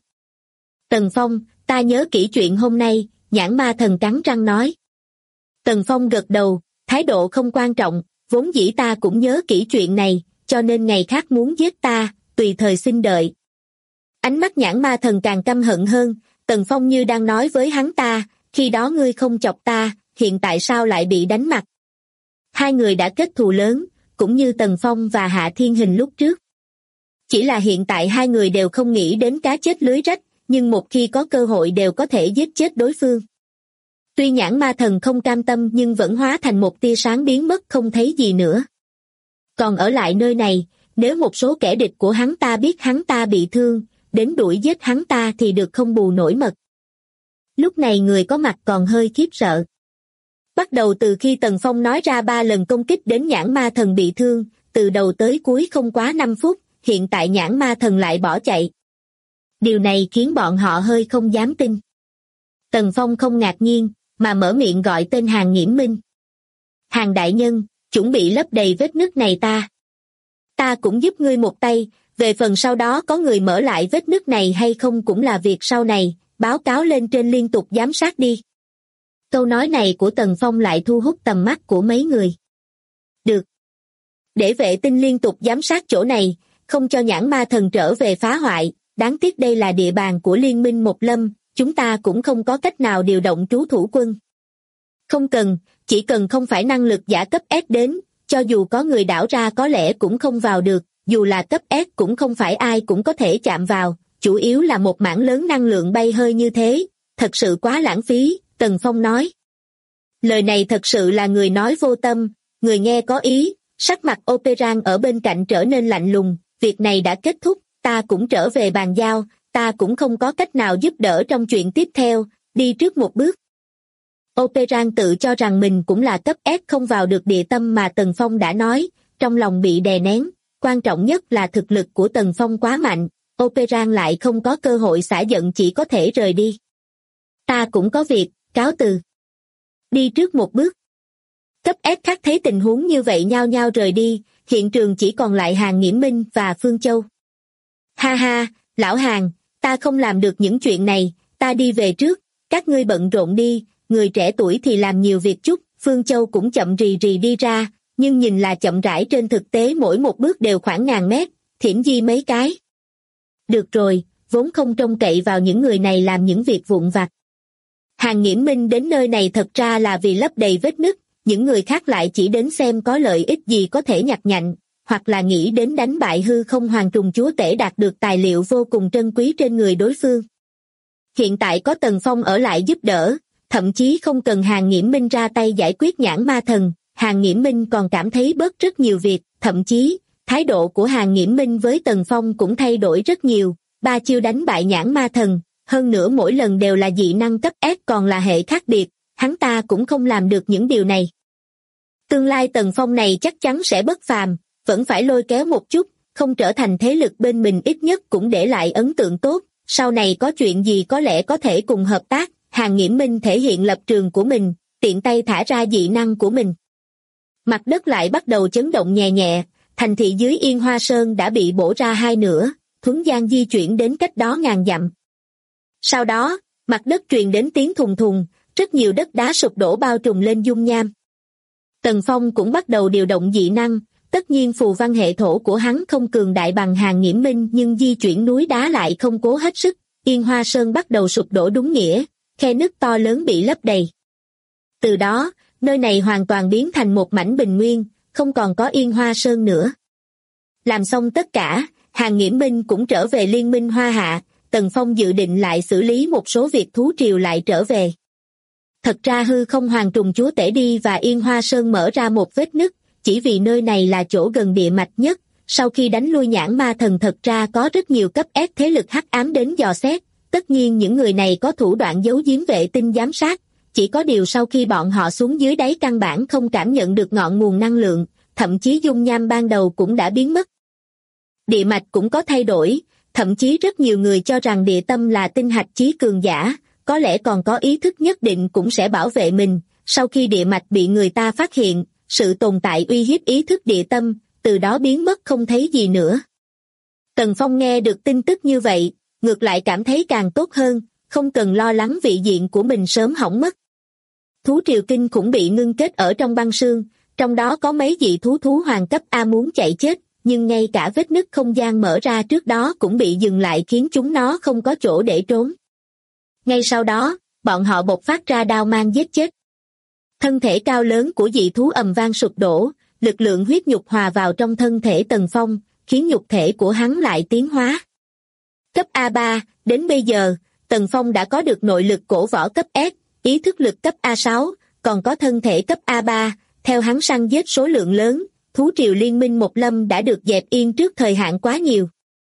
Tần Phong, ta nhớ kỹ chuyện hôm nay, nhãn ma thần cắn răng nói. Tần Phong gật đầu, thái độ không quan trọng, vốn dĩ ta cũng nhớ kỹ chuyện này, cho nên ngày khác muốn giết ta, tùy thời xin đợi. Ánh mắt nhãn ma thần càng căm hận hơn, Tần Phong như đang nói với hắn ta, khi đó ngươi không chọc ta, hiện tại sao lại bị đánh mặt. Hai người đã kết thù lớn, cũng như Tần Phong và Hạ Thiên Hình lúc trước. Chỉ là hiện tại hai người đều không nghĩ đến cá chết lưới rách, nhưng một khi có cơ hội đều có thể giết chết đối phương. Tuy nhãn ma thần không cam tâm nhưng vẫn hóa thành một tia sáng biến mất không thấy gì nữa. Còn ở lại nơi này, nếu một số kẻ địch của hắn ta biết hắn ta bị thương, đến đuổi giết hắn ta thì được không bù nổi mật. Lúc này người có mặt còn hơi khiếp sợ. Bắt đầu từ khi Tần Phong nói ra 3 lần công kích đến nhãn ma thần bị thương, từ đầu tới cuối không quá 5 phút, hiện tại nhãn ma thần lại bỏ chạy. Điều này khiến bọn họ hơi không dám tin. Tần Phong không ngạc nhiên, mà mở miệng gọi tên Hàn Nghiễm Minh. Hàn đại nhân, chuẩn bị lấp đầy vết nứt này ta. Ta cũng giúp ngươi một tay, về phần sau đó có người mở lại vết nứt này hay không cũng là việc sau này, báo cáo lên trên liên tục giám sát đi. Câu nói này của Tần Phong lại thu hút tầm mắt của mấy người. Được. Để vệ tinh liên tục giám sát chỗ này, không cho nhãn ma thần trở về phá hoại, đáng tiếc đây là địa bàn của Liên minh Một Lâm, chúng ta cũng không có cách nào điều động trú thủ quân. Không cần, chỉ cần không phải năng lực giả cấp S đến, cho dù có người đảo ra có lẽ cũng không vào được, dù là cấp S cũng không phải ai cũng có thể chạm vào, chủ yếu là một mảng lớn năng lượng bay hơi như thế, thật sự quá lãng phí, Tần Phong nói. Lời này thật sự là người nói vô tâm, người nghe có ý, sắc mặt Operan ở bên cạnh trở nên lạnh lùng, việc này đã kết thúc, ta cũng trở về bàn giao, ta cũng không có cách nào giúp đỡ trong chuyện tiếp theo, đi trước một bước. Operan tự cho rằng mình cũng là cấp S không vào được địa tâm mà Tần Phong đã nói, trong lòng bị đè nén, quan trọng nhất là thực lực của Tần Phong quá mạnh, Operan lại không có cơ hội xả giận, chỉ có thể rời đi. Ta cũng có việc, cáo từ. Đi trước một bước. Cấp S khác thấy tình huống như vậy nhao nhao rời đi, hiện trường chỉ còn lại Hàn Nghiễm Minh và Phương Châu. Ha ha, lão Hàn, ta không làm được những chuyện này, ta đi về trước, các ngươi bận rộn đi, người trẻ tuổi thì làm nhiều việc chút. Phương Châu cũng chậm rì rì đi ra, nhưng nhìn là chậm rãi, trên thực tế mỗi một bước đều khoảng ngàn mét, thiểm di mấy cái. Được rồi, vốn không trông cậy vào những người này làm những việc vụn vặt. Hàn Nghiễm Minh đến nơi này thật ra là vì lấp đầy vết nứt, những người khác lại chỉ đến xem có lợi ích gì có thể nhặt nhạnh, hoặc là nghĩ đến đánh bại hư không hoàng trùng chúa tể, đạt được tài liệu vô cùng trân quý trên người đối phương. Hiện tại có Tần Phong ở lại giúp đỡ, thậm chí không cần Hàn Nghiễm Minh ra tay giải quyết nhãn ma thần, Hàn Nghiễm Minh còn cảm thấy bớt rất nhiều việc, thậm chí, thái độ của Hàn Nghiễm Minh với Tần Phong cũng thay đổi rất nhiều, 3 chiêu đánh bại nhãn ma thần, hơn nữa mỗi lần đều là dị năng cấp S, còn là hệ khác biệt, hắn ta cũng không làm được những điều này. Tương lai Tần Phong này chắc chắn sẽ bất phàm, vẫn phải lôi kéo một chút, không trở thành thế lực bên mình, ít nhất cũng để lại ấn tượng tốt, sau này có chuyện gì có lẽ có thể cùng hợp tác. Hàn Nghiễm Minh thể hiện lập trường của mình, tiện tay thả ra dị năng của mình. Mặt đất lại bắt đầu chấn động nhẹ nhẹ, thành thị dưới Yên Hoa Sơn đã bị bổ ra hai nửa, thuấn gian di chuyển đến cách đó ngàn dặm. Sau đó, mặt đất truyền đến tiếng thùng thùng, rất nhiều đất đá sụp đổ bao trùm lên dung nham. Tần Phong cũng bắt đầu điều động dị năng, tất nhiên phù văn hệ thổ của hắn không cường đại bằng Hàn Nghiễm Minh, nhưng di chuyển núi đá lại không cố hết sức, Yên Hoa Sơn bắt đầu sụp đổ đúng nghĩa, khe nứt to lớn bị lấp đầy. Từ đó, nơi này hoàn toàn biến thành một mảnh bình nguyên, không còn có Yên Hoa Sơn nữa. Làm xong tất cả, Hàn Nghiễm Minh cũng trở về Liên minh Hoa Hạ, Tần Phong dự định lại xử lý một số việc thú triều lại trở về. Thật ra hư không hoàng trùng chúa tể đi và Yên Hoa Sơn mở ra một vết nứt, chỉ vì nơi này là chỗ gần địa mạch nhất, sau khi đánh lui nhãn ma thần thật ra có rất nhiều cấp S thế lực hắc ám đến dò xét. Tất nhiên những người này có thủ đoạn giấu giếm vệ tinh giám sát, chỉ có điều sau khi bọn họ xuống dưới đáy căn bản không cảm nhận được ngọn nguồn năng lượng, thậm chí dung nham ban đầu cũng đã biến mất. Địa mạch cũng có thay đổi, thậm chí rất nhiều người cho rằng địa tâm là tinh hạch chí cường giả, có lẽ còn có ý thức nhất định cũng sẽ bảo vệ mình. Sau khi địa mạch bị người ta phát hiện, sự tồn tại uy hiếp ý thức địa tâm, từ đó biến mất không thấy gì nữa. Tần Phong nghe được tin tức như vậy, ngược lại cảm thấy càng tốt hơn, không cần lo lắng vị diện của mình sớm hỏng mất. Thú triều kinh cũng bị ngưng kết ở trong băng sương, trong đó có mấy dị thú hoàng cấp A muốn chạy chết, nhưng ngay cả vết nứt không gian mở ra trước đó cũng bị dừng lại, khiến chúng nó không có chỗ để trốn. Ngay sau đó, bọn họ bộc phát ra đao mang giết chết. Thân thể cao lớn của dị thú ầm vang sụp đổ, lực lượng huyết nhục hòa vào trong thân thể Tần Phong, khiến nhục thể của hắn lại tiến hóa. Cấp A3, đến bây giờ, Tần Phong đã có được nội lực cổ võ cấp S, ý thức lực cấp A6, còn có thân thể cấp A3, theo hắn săn giết số lượng lớn, thú triều liên minh một lâm đã được dẹp yên trước thời hạn quá nhiều.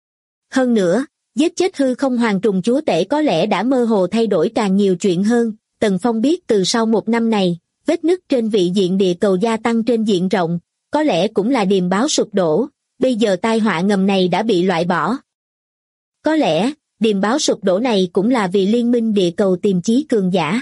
Hơn nữa, giết chết hư không hoàng trùng chúa tể có lẽ đã mơ hồ thay đổi càng nhiều chuyện hơn. Tần Phong biết từ sau một năm này, vết nứt trên vị diện địa cầu gia tăng trên diện rộng, có lẽ cũng là điềm báo sụp đổ, bây giờ tai họa ngầm này đã bị loại bỏ. Có lẽ, điềm báo sụp đổ này cũng là vì liên minh địa cầu tìm chí cường giả.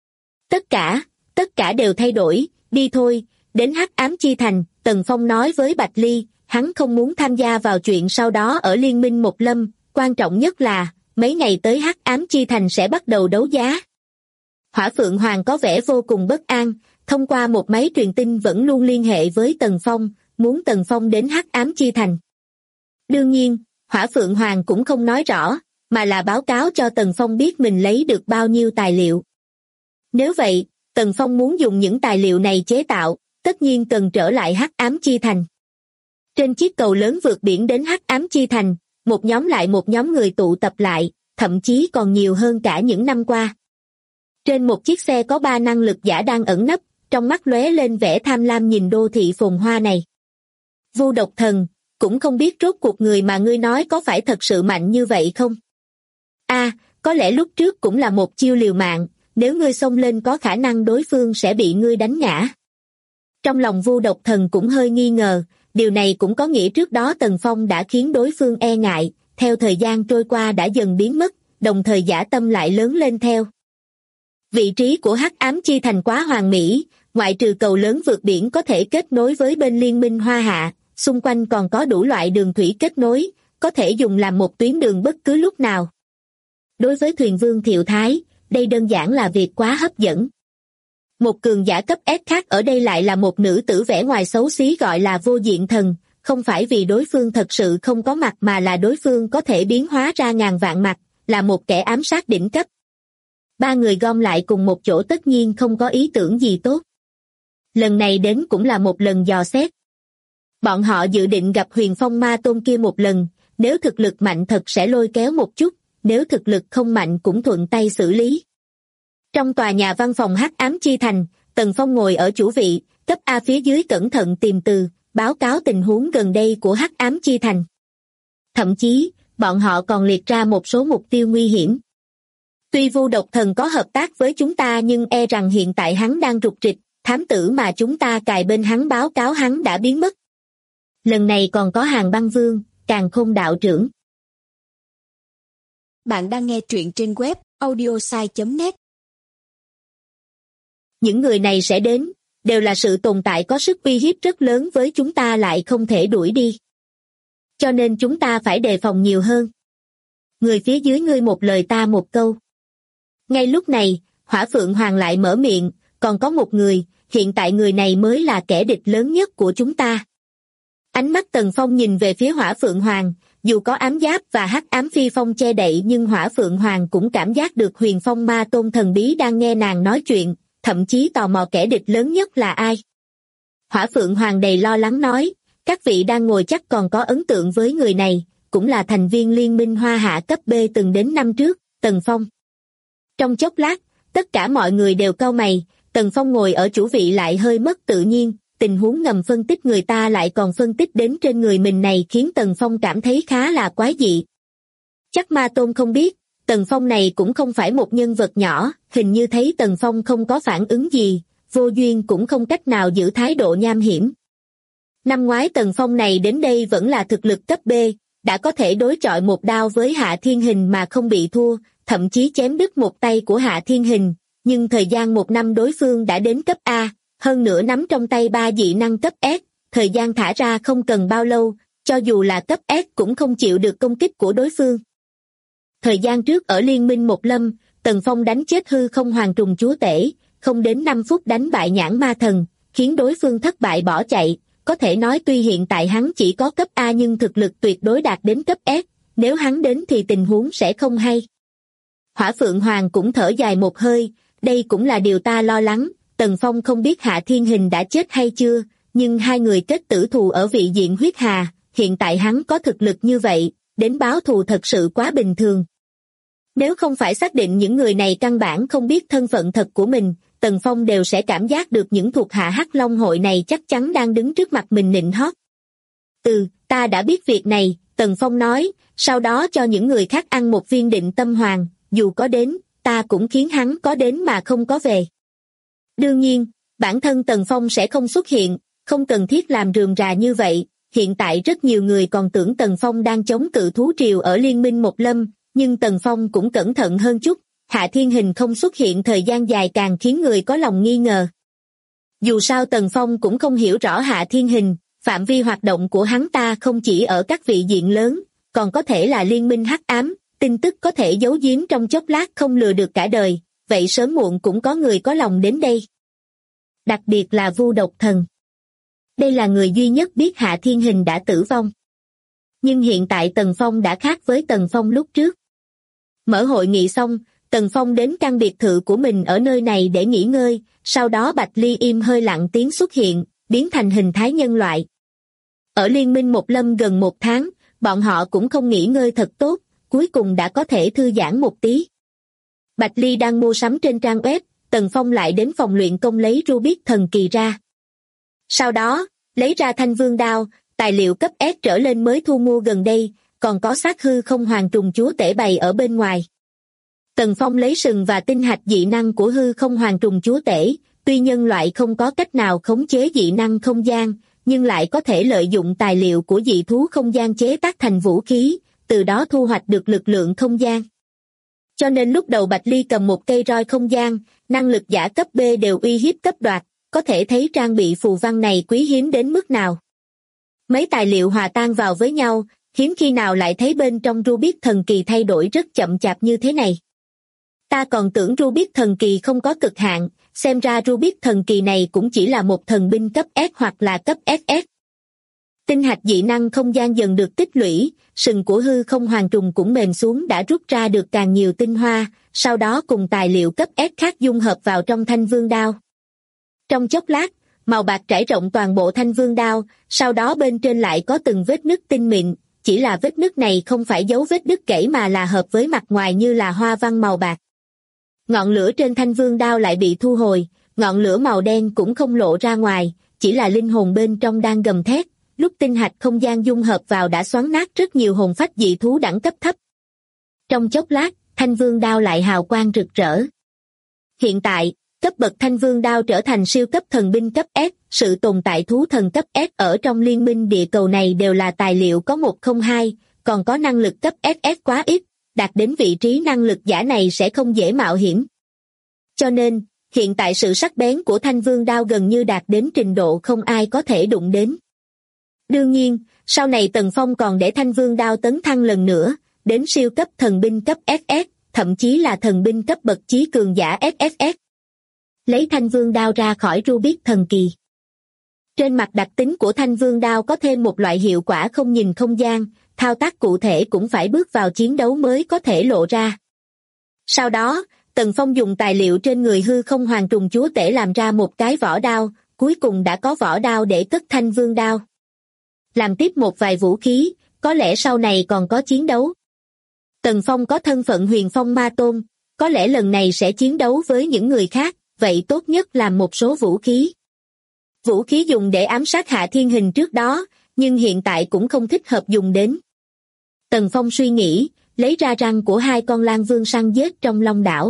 Tất cả đều thay đổi, đi thôi, đến Hắc Ám Chi Thành, Tần Phong nói với Bạch Ly, hắn không muốn tham gia vào chuyện sau đó ở liên minh một lâm, quan trọng nhất là, mấy ngày tới Hắc Ám Chi Thành sẽ bắt đầu đấu giá. Hỏa Phượng Hoàng có vẻ vô cùng bất an, thông qua một máy truyền tin vẫn luôn liên hệ với Tần Phong, muốn Tần Phong đến Hắc Ám Chi Thành. Đương nhiên, Hỏa Phượng Hoàng cũng không nói rõ, mà là báo cáo cho Tần Phong biết mình lấy được bao nhiêu tài liệu. Nếu vậy, Tần Phong muốn dùng những tài liệu này chế tạo, tất nhiên cần trở lại Hắc Ám Chi Thành. Trên chiếc cầu lớn vượt biển đến Hắc Ám Chi Thành, một nhóm lại một nhóm người tụ tập lại, thậm chí còn nhiều hơn cả những năm qua. Trên một chiếc xe có 3 năng lực giả đang ẩn nấp, trong mắt lóe lên vẻ tham lam nhìn đô thị phồn hoa này. Vu Độc Thần, cũng không biết rốt cuộc người mà ngươi nói có phải thật sự mạnh như vậy không? Có lẽ lúc trước cũng là một chiêu liều mạng, nếu ngươi xông lên có khả năng đối phương sẽ bị ngươi đánh ngã. Trong lòng Vu Độc Thần cũng hơi nghi ngờ, Điều này cũng có nghĩa trước đó Tần Phong đã khiến đối phương e ngại, theo thời gian trôi qua đã dần biến mất, đồng thời dã tâm lại lớn lên theo. Vị trí của Hắc Ám Chi Thành quá hoàn mỹ, ngoại trừ cầu lớn vượt biển có thể kết nối với bên Liên minh Hoa Hạ, xung quanh còn có đủ loại đường thủy kết nối, có thể dùng làm một tuyến đường bất cứ lúc nào. Đối với thuyền vương Thiệu Thái, đây đơn giản là việc quá hấp dẫn. Một cường giả cấp S khác ở đây lại là một nữ tử vẻ ngoài xấu xí gọi là Vô Diện Thần, không phải vì đối phương thật sự không có mặt mà là đối phương có thể biến hóa ra ngàn vạn mặt, là một kẻ ám sát đỉnh cấp. Ba người gom lại cùng một chỗ tất nhiên không có ý tưởng gì tốt. Lần này đến cũng là một lần dò xét. Bọn họ dự định gặp Huyền Phong Ma Tôn kia một lần, nếu thực lực mạnh thật sẽ lôi kéo một chút, nếu thực lực không mạnh cũng thuận tay xử lý. Trong tòa nhà văn phòng Hắc Ám Chi Thành, Tần Phong ngồi ở chủ vị, cấp A phía dưới cẩn thận tìm từ, báo cáo tình huống gần đây của Hắc Ám Chi Thành. Thậm chí, bọn họ còn liệt ra một số mục tiêu nguy hiểm. Tuy Vu Độc Thần có hợp tác với chúng ta nhưng e rằng hiện tại hắn đang rục rịch, thám tử mà chúng ta cài bên hắn báo cáo hắn đã biến mất. Lần này còn có Hàn Băng Vương, Càn Khôn đạo trưởng. Bạn đang nghe truyện trên web audiosai.net. Những người này sẽ đến, đều là sự tồn tại có sức uy hiếp rất lớn với chúng ta lại không thể đuổi đi. Cho nên chúng ta phải đề phòng nhiều hơn. Người phía dưới ngươi một lời ta một câu. Ngay lúc này, Hỏa Phượng Hoàng lại mở miệng, còn có một người, hiện tại người này mới là kẻ địch lớn nhất của chúng ta. Ánh mắt Tần Phong nhìn về phía Hỏa Phượng Hoàng, dù có ám giáp và hắc ám phi phong che đậy nhưng Hỏa Phượng Hoàng cũng cảm giác được Huyền Phong Ma Tôn thần bí đang nghe nàng nói chuyện, thậm chí tò mò kẻ địch lớn nhất là ai. Hỏa Phượng Hoàng đầy lo lắng nói, các vị đang ngồi chắc còn có ấn tượng với người này, cũng là thành viên Liên minh Hoa Hạ cấp B từng đến năm trước, Tần Phong. Trong chốc lát, tất cả mọi người đều cau mày, Tần Phong ngồi ở chủ vị lại hơi mất tự nhiên, tình huống ngầm phân tích người ta lại còn phân tích đến trên người mình này khiến Tần Phong cảm thấy khá là quái dị. Chắc Ma Tôn không biết, Tần Phong này cũng không phải một nhân vật nhỏ, hình như thấy Tần Phong không có phản ứng gì, vô duyên cũng không cách nào giữ thái độ nham hiểm. Năm ngoái Tần Phong này đến đây vẫn là thực lực cấp B, đã có thể đối chọi một đao với Hạ Thiên Hình mà không bị thua, thậm chí chém đứt một tay của Hạ Thiên Hình, nhưng thời gian một năm đối phương đã đến cấp A, hơn nữa nắm trong tay 3 dị năng cấp S, thời gian thả ra không cần bao lâu, cho dù là cấp S cũng không chịu được công kích của đối phương. Thời gian trước ở Liên minh Một Lâm, Tần Phong đánh chết Hư Không Hoàng Trùng Chúa Tể, không đến 5 phút đánh bại Nhãn Ma Thần, khiến đối phương thất bại bỏ chạy, có thể nói tuy hiện tại hắn chỉ có cấp A nhưng thực lực tuyệt đối đạt đến cấp S, nếu hắn đến thì tình huống sẽ không hay. Hỏa Phượng Hoàng cũng thở dài một hơi, đây cũng là điều ta lo lắng, Tần Phong không biết Hạ Thiên Hình đã chết hay chưa, nhưng hai người kết tử thù ở vị diện huyết hà, hiện tại hắn có thực lực như vậy, đến báo thù thật sự quá bình thường. Nếu không phải xác định những người này căn bản không biết thân phận thật của mình, Tần Phong đều sẽ cảm giác được những thuộc hạ Hắc Long hội này chắc chắn đang đứng trước mặt mình nịnh hót. Ta đã biết việc này, Tần Phong nói, sau đó cho những người khác ăn một viên định tâm hoàng, dù có đến, ta cũng khiến hắn có đến mà không có về. Đương nhiên, bản thân Tần Phong sẽ không xuất hiện, không cần thiết làm rườm rà như vậy, hiện tại rất nhiều người còn tưởng Tần Phong đang chống cự thú triều ở Liên minh Một Lâm, nhưng Tần Phong cũng cẩn thận hơn chút, Hạ Thiên Hình không xuất hiện thời gian dài càng khiến người có lòng nghi ngờ. Dù sao Tần Phong cũng không hiểu rõ Hạ Thiên Hình, phạm vi hoạt động của hắn ta không chỉ ở các vị diện lớn, còn có thể là liên minh hắc ám, tin tức có thể giấu giếm trong chốc lát không lừa được cả đời, vậy sớm muộn cũng có người có lòng đến đây. Đặc biệt là Vu Độc Thần. Đây là người duy nhất biết Hạ Thiên Hình đã tử vong. Nhưng hiện tại Tần Phong đã khác với Tần Phong lúc trước. Mở hội nghị xong, Tần Phong đến căn biệt thự của mình ở nơi này để nghỉ ngơi, sau đó Bạch Ly im hơi lặng tiếng xuất hiện, biến thành hình thái nhân loại. Ở Liên minh Một Lâm gần 1 tháng, bọn họ cũng không nghỉ ngơi thật tốt, cuối cùng đã có thể thư giãn một tí. Bạch Ly đang mua sắm trên trang web, Tần Phong lại đến phòng luyện công lấy Rubik thần kỳ ra. Sau đó, lấy ra Thanh Vương đao, tài liệu cấp S trở lên mới thu mua gần đây, còn có xác Hư Không Hoàng Trùng Chúa Tể bày ở bên ngoài. Tần Phong lấy sừng và tinh hạch dị năng của Hư Không Hoàng Trùng Chúa Tể, tuy nhân loại không có cách nào khống chế dị năng không gian, nhưng lại có thể lợi dụng tài liệu của dị thú không gian chế tác thành vũ khí, từ đó thu hoạch được lực lượng không gian. Cho nên lúc đầu Bạch Ly cầm một cây roi không gian, năng lực giả cấp B đều uy hiếp cấp đoạt, có thể thấy trang bị phù văn này quý hiếm đến mức nào. Mấy tài liệu hòa tan vào với nhau, hiếm khi nào lại thấy bên trong Rubik thần kỳ thay đổi rất chậm chạp như thế này. Ta còn tưởng Rubik thần kỳ không có cực hạn, xem ra Rubik thần kỳ này cũng chỉ là một thần binh cấp S hoặc là cấp SS. Tinh hạch dị năng không gian dần được tích lũy, sừng của hư không hoàng trùng cũng mềm xuống đã rút ra được càng nhiều tinh hoa, sau đó cùng tài liệu cấp S khác dung hợp vào trong thanh vương đao. Trong chốc lát, màu bạc trải rộng toàn bộ thanh vương đao, sau đó bên trên lại có từng vết nứt tinh mịn, chỉ là vết nứt này không phải dấu vết đứt gãy mà là hợp với mặt ngoài như là hoa văn màu bạc. Ngọn lửa trên thanh vương đao lại bị thu hồi, ngọn lửa màu đen cũng không lộ ra ngoài, chỉ là linh hồn bên trong đang gầm thét, lúc tinh hạch không gian dung hợp vào đã xoắn nát rất nhiều hồn phách dị thú đẳng cấp thấp. Trong chốc lát, thanh vương đao lại hào quang rực rỡ. Hiện tại, cấp bậc thanh vương đao trở thành siêu cấp thần binh cấp S, sự tồn tại thú thần cấp S ở trong liên minh địa cầu này đều là tài liệu có 102, còn có năng lực cấp SS quá ít, đạt đến vị trí năng lực giả này sẽ không dễ mạo hiểm. Cho nên, hiện tại sự sắc bén của thanh vương đao gần như đạt đến trình độ không ai có thể đụng đến. Đương nhiên, sau này Tần Phong còn để thanh vương đao tấn thăng lần nữa, đến siêu cấp thần binh cấp SS, thậm chí là thần binh cấp bậc chí cường giả SSS. Lấy thanh vương đao ra khỏi Rubik thần kỳ. Trên mặt đặc tính của thanh vương đao có thêm một loại hiệu quả không nhìn không gian, thao tác cụ thể cũng phải bước vào chiến đấu mới có thể lộ ra. Sau đó, Tần Phong dùng tài liệu trên người hư không hoàng trùng chúa tể làm ra một cái vỏ đao, cuối cùng đã có vỏ đao để cất thanh vương đao. Làm tiếp một vài vũ khí, có lẽ sau này còn có chiến đấu. Tần Phong có thân phận huyền phong ma tôn, có lẽ lần này sẽ chiến đấu với những người khác, vậy tốt nhất làm một số vũ khí. Vũ khí dùng để ám sát Hạ Thiên Hình trước đó, nhưng hiện tại cũng không thích hợp dùng đến. Tần Phong suy nghĩ, lấy ra răng của hai con lang vương săn giết trong Long đảo.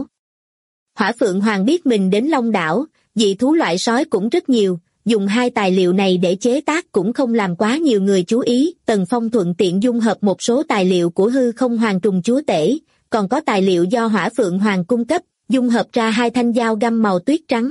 Hỏa Phượng Hoàng biết mình đến Long đảo, dị thú loại sói cũng rất nhiều, dùng hai tài liệu này để chế tác cũng không làm quá nhiều người chú ý. Tần Phong thuận tiện dung hợp một số tài liệu của hư không hoàng trùng chúa tể, còn có tài liệu do Hỏa Phượng Hoàng cung cấp, dung hợp ra hai thanh dao găm màu tuyết trắng.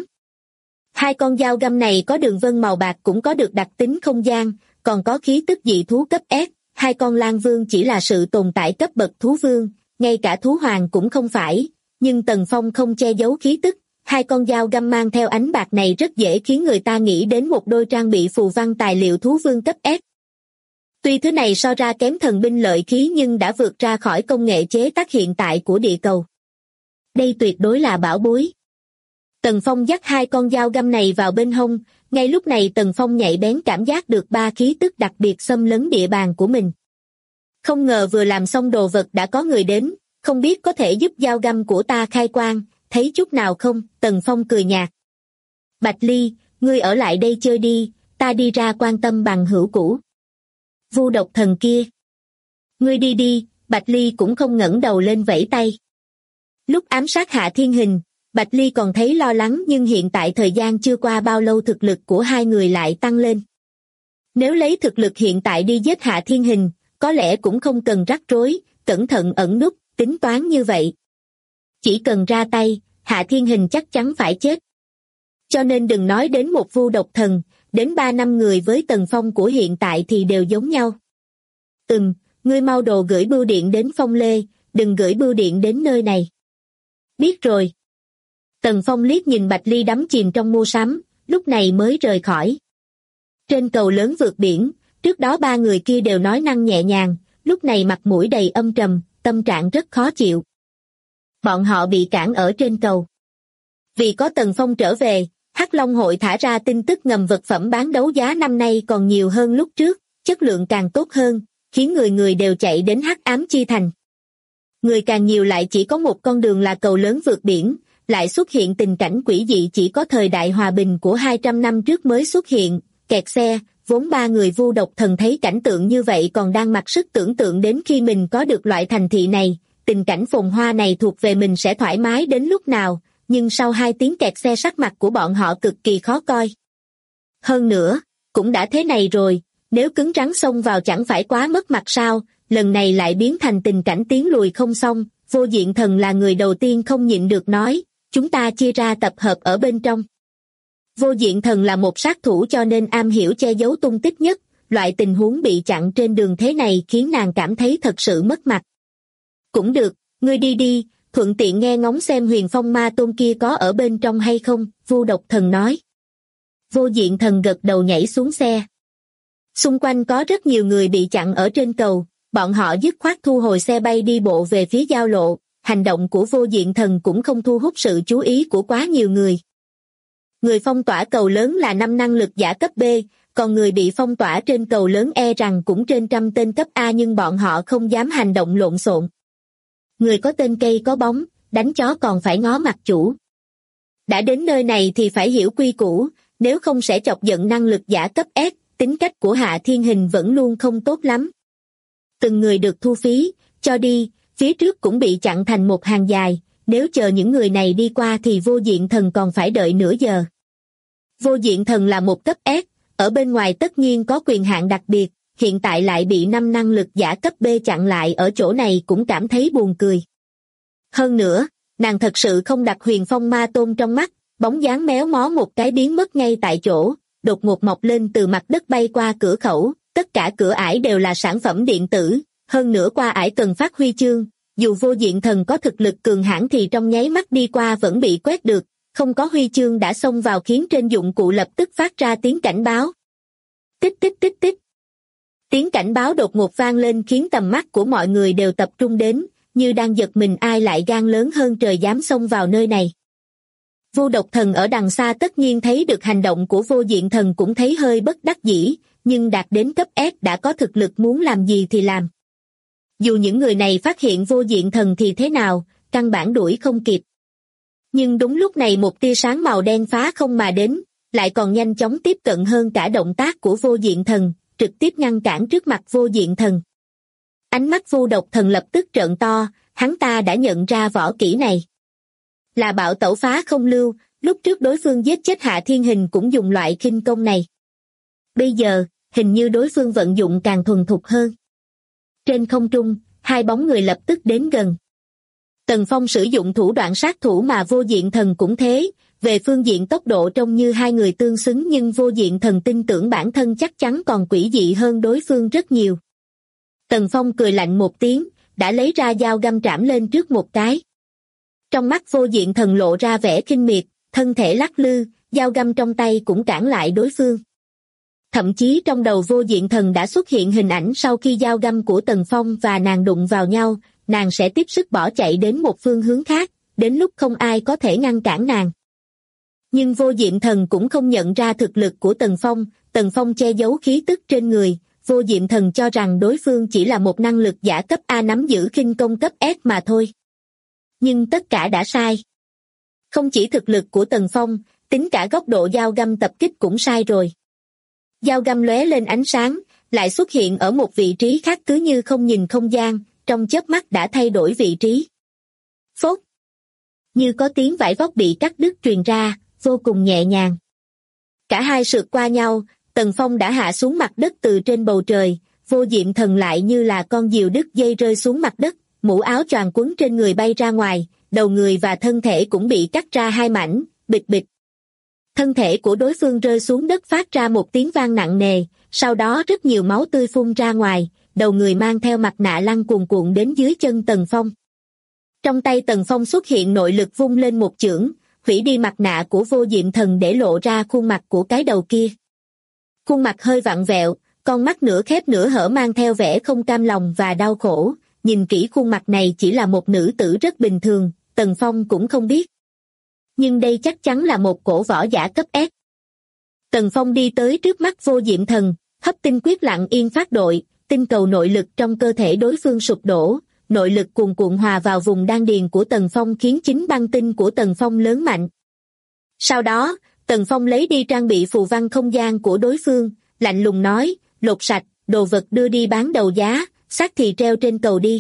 Hai con dao găm này có đường vân màu bạc cũng có được đặc tính không gian, còn có khí tức dị thú cấp S. Hai con lang vương chỉ là sự tồn tại cấp bậc thú vương, ngay cả thú hoàng cũng không phải, nhưng Tần Phong không che giấu khí tức. Hai con dao găm mang theo ánh bạc này rất dễ khiến người ta nghĩ đến một đôi trang bị phù văn tài liệu thú vương cấp S. Tuy thứ này so ra kém thần binh lợi khí nhưng đã vượt ra khỏi công nghệ chế tác hiện tại của địa cầu. Đây tuyệt đối là bảo bối. Tần Phong dắt hai con dao găm này vào bên hông, ngay lúc này Tần Phong nhạy bén cảm giác được ba khí tức đặc biệt xâm lấn địa bàn của mình. Không ngờ vừa làm xong đồ vật đã có người đến, không biết có thể giúp dao găm của ta khai quang, thấy chút nào không? Tần Phong cười nhạt. Bạch Ly, ngươi ở lại đây chơi đi, ta đi ra quan tâm bằng hữu cũ. Vu độc thần kia. Ngươi đi đi, Bạch Ly cũng không ngẩng đầu lên vẫy tay. Lúc ám sát Hạ Thiên Hình, Bạch Ly còn thấy lo lắng nhưng hiện tại thời gian chưa qua bao lâu thực lực của hai người lại tăng lên. Nếu lấy thực lực hiện tại đi giết Hạ Thiên Hình, có lẽ cũng không cần rắc rối, cẩn thận ẩn núp, tính toán như vậy. Chỉ cần ra tay, Hạ Thiên Hình chắc chắn phải chết. Cho nên đừng nói đến một vu độc thần, đến 3 năm người với Tần Phong của hiện tại thì đều giống nhau. Ngươi mau đồ gửi bưu điện đến Phong Lê, đừng gửi bưu điện đến nơi này. Biết rồi. Tần Phong liếc nhìn Bạch Ly đắm chìm trong mua sắm, lúc này mới rời khỏi. Trên cầu lớn vượt biển, trước đó 3 người kia đều nói năng nhẹ nhàng, lúc này mặt mũi đầy âm trầm, tâm trạng rất khó chịu. Bọn họ bị cản ở trên cầu. Vì có Tần Phong trở về, Hắc Long hội thả ra tin tức ngầm vật phẩm bán đấu giá năm nay còn nhiều hơn lúc trước, chất lượng càng tốt hơn, khiến người người đều chạy đến Hắc Ám Chi Thành. Người càng nhiều lại chỉ có một con đường là cầu lớn vượt biển, lại xuất hiện tình cảnh quỷ dị chỉ có thời đại hòa bình của 200 năm trước mới xuất hiện, kẹt xe, vốn 3 người vu độc thần thấy cảnh tượng như vậy còn đang mặc sức tưởng tượng đến khi mình có được loại thành thị này, tình cảnh phồn hoa này thuộc về mình sẽ thoải mái đến lúc nào, nhưng sau 2 tiếng kẹt xe sắc mặt của bọn họ cực kỳ khó coi. Hơn nữa, cũng đã thế này rồi, nếu cứng rắn xông vào chẳng phải quá mất mặt sao, lần này lại biến thành tình cảnh tiến lùi không xong. Vô Diện Thần là người đầu tiên không nhịn được nói, chúng ta chia ra tập hợp ở bên trong. Vô Diện Thần là một sát thủ cho nên am hiểu che giấu tung tích nhất, loại tình huống bị chặn trên đường thế này khiến nàng cảm thấy thật sự mất mặt. Cũng được, ngươi đi đi, thuận tiện nghe ngóng xem Huyền Phong Ma Tôn kia có ở bên trong hay không, Vu Độc Thần nói. Vô Diện Thần gật đầu nhảy xuống xe. Xung quanh có rất nhiều người bị chặn ở trên cầu, bọn họ dứt khoát thu hồi xe bay đi bộ về phía giao lộ, hành động của Vô Diện Thần cũng không thu hút sự chú ý của quá nhiều người. Người phong tỏa cầu lớn là 5 năng lực giả cấp B, còn người bị phong tỏa trên cầu lớn e rằng cũng trên trăm tên cấp A nhưng bọn họ không dám hành động lộn xộn. Người có tên cây có bóng, đánh chó còn phải ngó mặt chủ. Đã đến nơi này thì phải hiểu quy củ, nếu không sẽ chọc giận năng lực giả cấp S, tính cách của Hạ Thiên Hình vẫn luôn không tốt lắm. Từng người được thu phí, cho đi, phía trước cũng bị chặn thành một hàng dài, nếu chờ những người này đi qua thì Vô Diện Thần còn phải đợi nửa giờ. Vô Diện Thần là một cấp S, ở bên ngoài tất nhiên có quyền hạn đặc biệt, hiện tại lại bị 5 năng lực giả cấp B chặn lại ở chỗ này cũng cảm thấy buồn cười. Hơn nữa, nàng thật sự không đặt Huyền Phong Ma Tôn trong mắt, bóng dáng méo mó một cái biến mất ngay tại chỗ, đột ngột mọc lên từ mặt đất bay qua cửa khẩu, tất cả cửa ải đều là sản phẩm điện tử, hơn nữa qua ải cần phát huy chương, dù Vô Diện Thần có thực lực cường hãn thì trong nháy mắt đi qua vẫn bị quét được, không có huy chương đã xông vào khiến trên dụng cụ lập tức phát ra tiếng cảnh báo. Tích tích tích tích. Tiếng cảnh báo đột ngột vang lên khiến tầm mắt của mọi người đều tập trung đến, như đang giật mình ai lại gan lớn hơn trời dám xông vào nơi này. Vu Độc Thần ở đằng xa tất nhiên thấy được hành động của Vô Diện Thần cũng thấy hơi bất đắc dĩ, nhưng đạt đến cấp S đã có thực lực muốn làm gì thì làm. Dù những người này phát hiện Vô Diện Thần thì thế nào, căn bản đuổi không kịp. Nhưng đúng lúc này một tia sáng màu đen phá không mà đến, lại còn nhanh chóng tiếp cận hơn cả động tác của Vô Diện Thần, trực tiếp ngăn cản trước mặt Vô Diện Thần. Ánh mắt Vu Độc Thần lập tức trợn to, hắn ta đã nhận ra võ kỹ này. Là bạo tẩu phá không lưu, lúc trước đối phương giết chết Hạ Thiên Hình cũng dùng loại khinh công này. Bây giờ, hình như đối phương vận dụng càng thuần thục hơn. Trên không trung, hai bóng người lập tức đến gần. Tần Phong sử dụng thủ đoạn sát thủ mà Vô Diện Thần cũng thế, về phương diện tốc độ trông như hai người tương xứng nhưng Vô Diện Thần tin tưởng bản thân chắc chắn còn quỷ dị hơn đối phương rất nhiều. Tần Phong cười lạnh một tiếng, đã lấy ra dao găm trảm lên trước một cái. Trong mắt Vô Diện Thần lộ ra vẻ khinh miệt, thân thể lắc lư, dao găm trong tay cũng cản lại đối phương. Thậm chí trong đầu Vô Diện Thần đã xuất hiện hình ảnh sau khi dao găm của Tần Phong và nàng đụng vào nhau, nàng sẽ tiếp sức bỏ chạy đến một phương hướng khác, đến lúc không ai có thể ngăn cản nàng. Nhưng Vô Diện Thần cũng không nhận ra thực lực của Tần Phong che giấu khí tức trên người, Vô Diện Thần cho rằng đối phương chỉ là một năng lực giả cấp A nắm giữ khinh công cấp S mà thôi. Nhưng tất cả đã sai. Không chỉ thực lực của Tần Phong, tính cả góc độ dao găm tập kích cũng sai rồi. Dao găm lóe lên ánh sáng, lại xuất hiện ở một vị trí khác cứ như không nhìn không gian, trong chớp mắt đã thay đổi vị trí. Phốt! Như có tiếng vải vóc bị cắt đứt truyền ra, vô cùng nhẹ nhàng. Cả hai sượt qua nhau, Tần Phong đã hạ xuống mặt đất từ trên bầu trời, Vô Diện Thần lại như là con diều đứt dây rơi xuống mặt đất, mũ áo choàng quấn trên người bay ra ngoài, đầu người và thân thể cũng bị cắt ra hai mảnh, bịch bịch. Thân thể của đối phương rơi xuống đất phát ra một tiếng vang nặng nề, sau đó rất nhiều máu tươi phun ra ngoài, đầu người mang theo mặt nạ lăn cuồn cuộn đến dưới chân Tần Phong. Trong tay Tần Phong xuất hiện nội lực vung lên một chưởng, hủy đi mặt nạ của Vô Diện Thần để lộ ra khuôn mặt của cái đầu kia. Khuôn mặt hơi vặn vẹo, con mắt nửa khép nửa hở mang theo vẻ không cam lòng và đau khổ, nhìn kỹ khuôn mặt này chỉ là một nữ tử rất bình thường, Tần Phong cũng không biết. Nhưng đây chắc chắn là một cổ võ giả cấp S. Tần Phong đi tới trước mắt Vô Diện Thần, hấp tinh quyết lặng yên phát đội, tinh cầu nội lực trong cơ thể đối phương sụp đổ, nội lực cuồn cuộn hòa vào vùng đan điền của Tần Phong khiến chính băng tinh của Tần Phong lớn mạnh. Sau đó, Tần Phong lấy đi trang bị phù văn không gian của đối phương, lạnh lùng nói, lột sạch, đồ vật đưa đi bán đầu giá, xác thì treo trên cầu đi.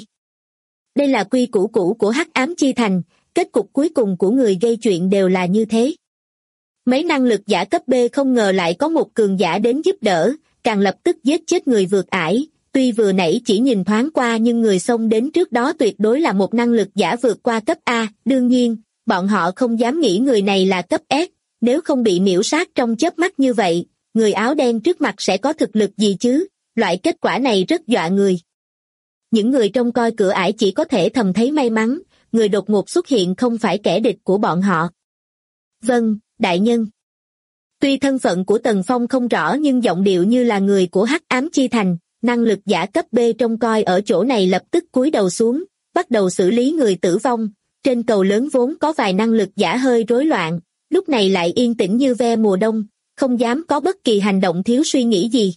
Đây là quy củ cũ của Hắc Ám Chi Thành, kết cục cuối cùng của người gây chuyện đều là như thế. Mấy năng lực giả cấp B không ngờ lại có một cường giả đến giúp đỡ, càng lập tức giết chết người vượt ải. Tuy vừa nãy chỉ nhìn thoáng qua nhưng người xông đến trước đó tuyệt đối là một năng lực giả vượt qua cấp A. Đương nhiên, bọn họ không dám nghĩ người này là cấp S, nếu không bị miễu sát trong chớp mắt như vậy, người áo đen trước mặt sẽ có thực lực gì chứ, loại kết quả này rất dọa người. Những người trông coi cửa ải chỉ có thể thầm thấy may mắn, người đột ngột xuất hiện không phải kẻ địch của bọn họ. Vâng, đại nhân. Tuy thân phận của Tần Phong không rõ nhưng giọng điệu như là người của Hắc Ám Chi Thành, năng lực giả cấp B trông coi ở chỗ này lập tức cúi đầu xuống, bắt đầu xử lý người tử vong. Trên cầu lớn vốn có vài năng lực giả hơi rối loạn, lúc này lại yên tĩnh như ve mùa đông, không dám có bất kỳ hành động thiếu suy nghĩ gì.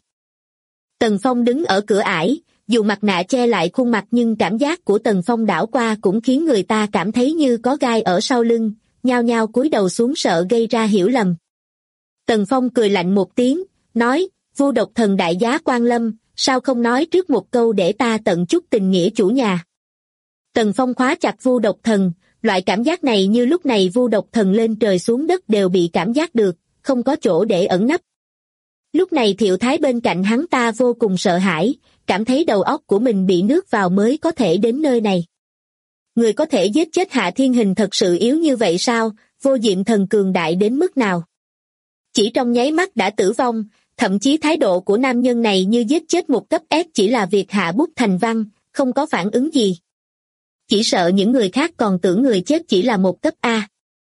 Tần Phong đứng ở cửa ải, dù mặt nạ che lại khuôn mặt nhưng cảm giác của Tần Phong đảo qua cũng khiến người ta cảm thấy như có gai ở sau lưng, nhao nhao cúi đầu xuống sợ gây ra hiểu lầm. Tần Phong cười lạnh một tiếng, nói, Vu Độc Thần đại giá quan lâm, sao không nói trước một câu để ta tận chút tình nghĩa chủ nhà. Tần Phong khóa chặt Vu Độc Thần, loại cảm giác này như lúc này Vu Độc Thần lên trời xuống đất đều bị cảm giác được, không có chỗ để ẩn nấp. Lúc này Thiệu Thái bên cạnh hắn ta vô cùng sợ hãi, cảm thấy đầu óc của mình bị nước vào mới có thể đến nơi này. Người có thể giết chết Hạ Thiên Hình thật sự yếu như vậy sao, Vô Diệm Thần cường đại đến mức nào? Chỉ trong nháy mắt đã tử vong, thậm chí thái độ của nam nhân này như giết chết một cấp S chỉ là việc hạ bút thành văn, không có phản ứng gì. Chỉ sợ những người khác còn tưởng người chết chỉ là một cấp A.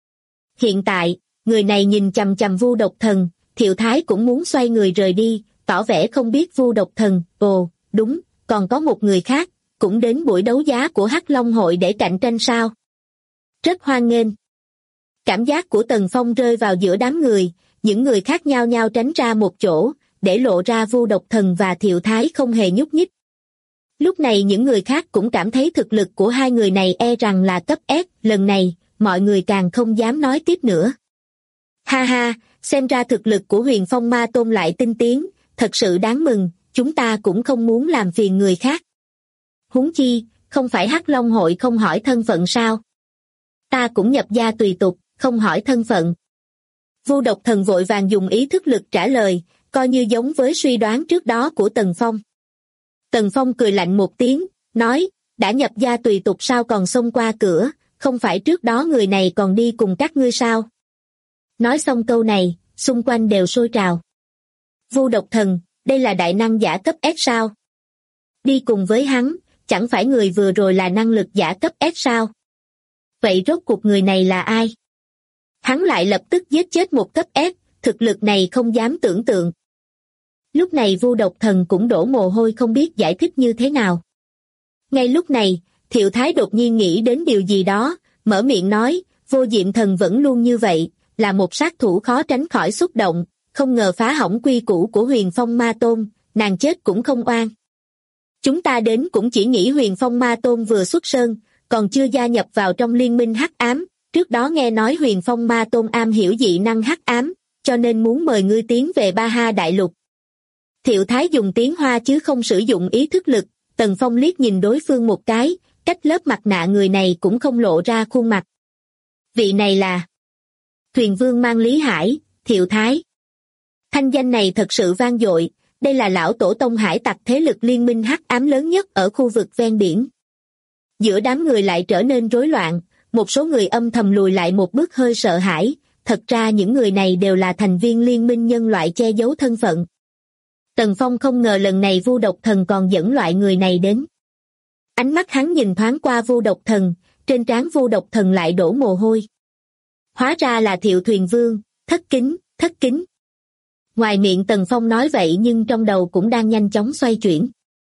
Hiện tại, người này nhìn chằm chằm Vu Độc Thần, Thiệu Thái cũng muốn xoay người rời đi, tỏ vẻ không biết Vu Độc Thần. Ồ, đúng, còn có một người khác, cũng đến buổi đấu giá của Hắc Long hội để cạnh tranh sao? Rất hoan nghênh. Cảm giác của Tần Phong rơi vào giữa đám người, những người khác nhao nhao tránh ra một chỗ, để lộ ra Vu Độc Thần và Thiệu Thái không hề nhúc nhích. Lúc này những người khác cũng cảm thấy thực lực của hai người này e rằng là cấp S, lần này, mọi người càng không dám nói tiếp nữa. Ha ha, xem ra thực lực của Huyền Phong Ma Tôn lại tinh tiến, thật sự đáng mừng, chúng ta cũng không muốn làm phiền người khác. Huống chi, không phải Hắc Long hội không hỏi thân phận sao? Ta cũng nhập gia tùy tục, không hỏi thân phận. Vu Độc Thần vội vàng dùng ý thức lực trả lời, coi như giống với suy đoán trước đó của Tần Phong. Tần Phong cười lạnh một tiếng, nói, đã nhập gia tùy tục sao còn xông qua cửa, không phải trước đó người này còn đi cùng các ngươi sao? Nói xong câu này, xung quanh đều sôi trào. Vu Độc Thần, đây là đại năng giả cấp S sao? Đi cùng với hắn, chẳng phải người vừa rồi là năng lực giả cấp S sao? Vậy rốt cuộc người này là ai? Hắn lại lập tức giết chết một cấp S, thực lực này không dám tưởng tượng. Lúc này Vu Độc Thần cũng đổ mồ hôi không biết giải thích như thế nào. Ngay lúc này, Thiệu Thái đột nhiên nghĩ đến điều gì đó, mở miệng nói, Vô Diệm Thần vẫn luôn như vậy, là một sát thủ khó tránh khỏi xúc động, không ngờ phá hỏng quy củ của Huyền Phong Ma Tôn, nàng chết cũng không oan. Chúng ta đến cũng chỉ nghĩ Huyền Phong Ma Tôn vừa xuất sơn, còn chưa gia nhập vào trong liên minh hắc ám, trước đó nghe nói Huyền Phong Ma Tôn am hiểu dị năng hắc ám, cho nên muốn mời ngươi tiến về Ba Ha Đại Lục. Thiệu Thái dùng tiếng Hoa chứ không sử dụng ý thức lực, Tần Phong liếc nhìn đối phương một cái, cách lớp mặt nạ người này cũng không lộ ra khuôn mặt. Vị này là Thuyền Vương Mang Lý Hải, Thiệu Thái. Thanh danh này thật sự vang dội, đây là lão tổ tông hải tặc thế lực liên minh hắc ám lớn nhất ở khu vực ven biển. Giữa đám người lại trở nên rối loạn, một số người âm thầm lùi lại một bước hơi sợ hãi, thật ra những người này đều là thành viên liên minh nhân loại che giấu thân phận. Tần Phong không ngờ lần này Vu Độc Thần còn dẫn loại người này đến. Ánh mắt hắn nhìn thoáng qua Vu Độc Thần, trên trán Vu Độc Thần lại đổ mồ hôi. Hóa ra là Thiệu Thuyền Vương, thất kính, thất kính. Ngoài miệng Tần Phong nói vậy nhưng trong đầu cũng đang nhanh chóng xoay chuyển.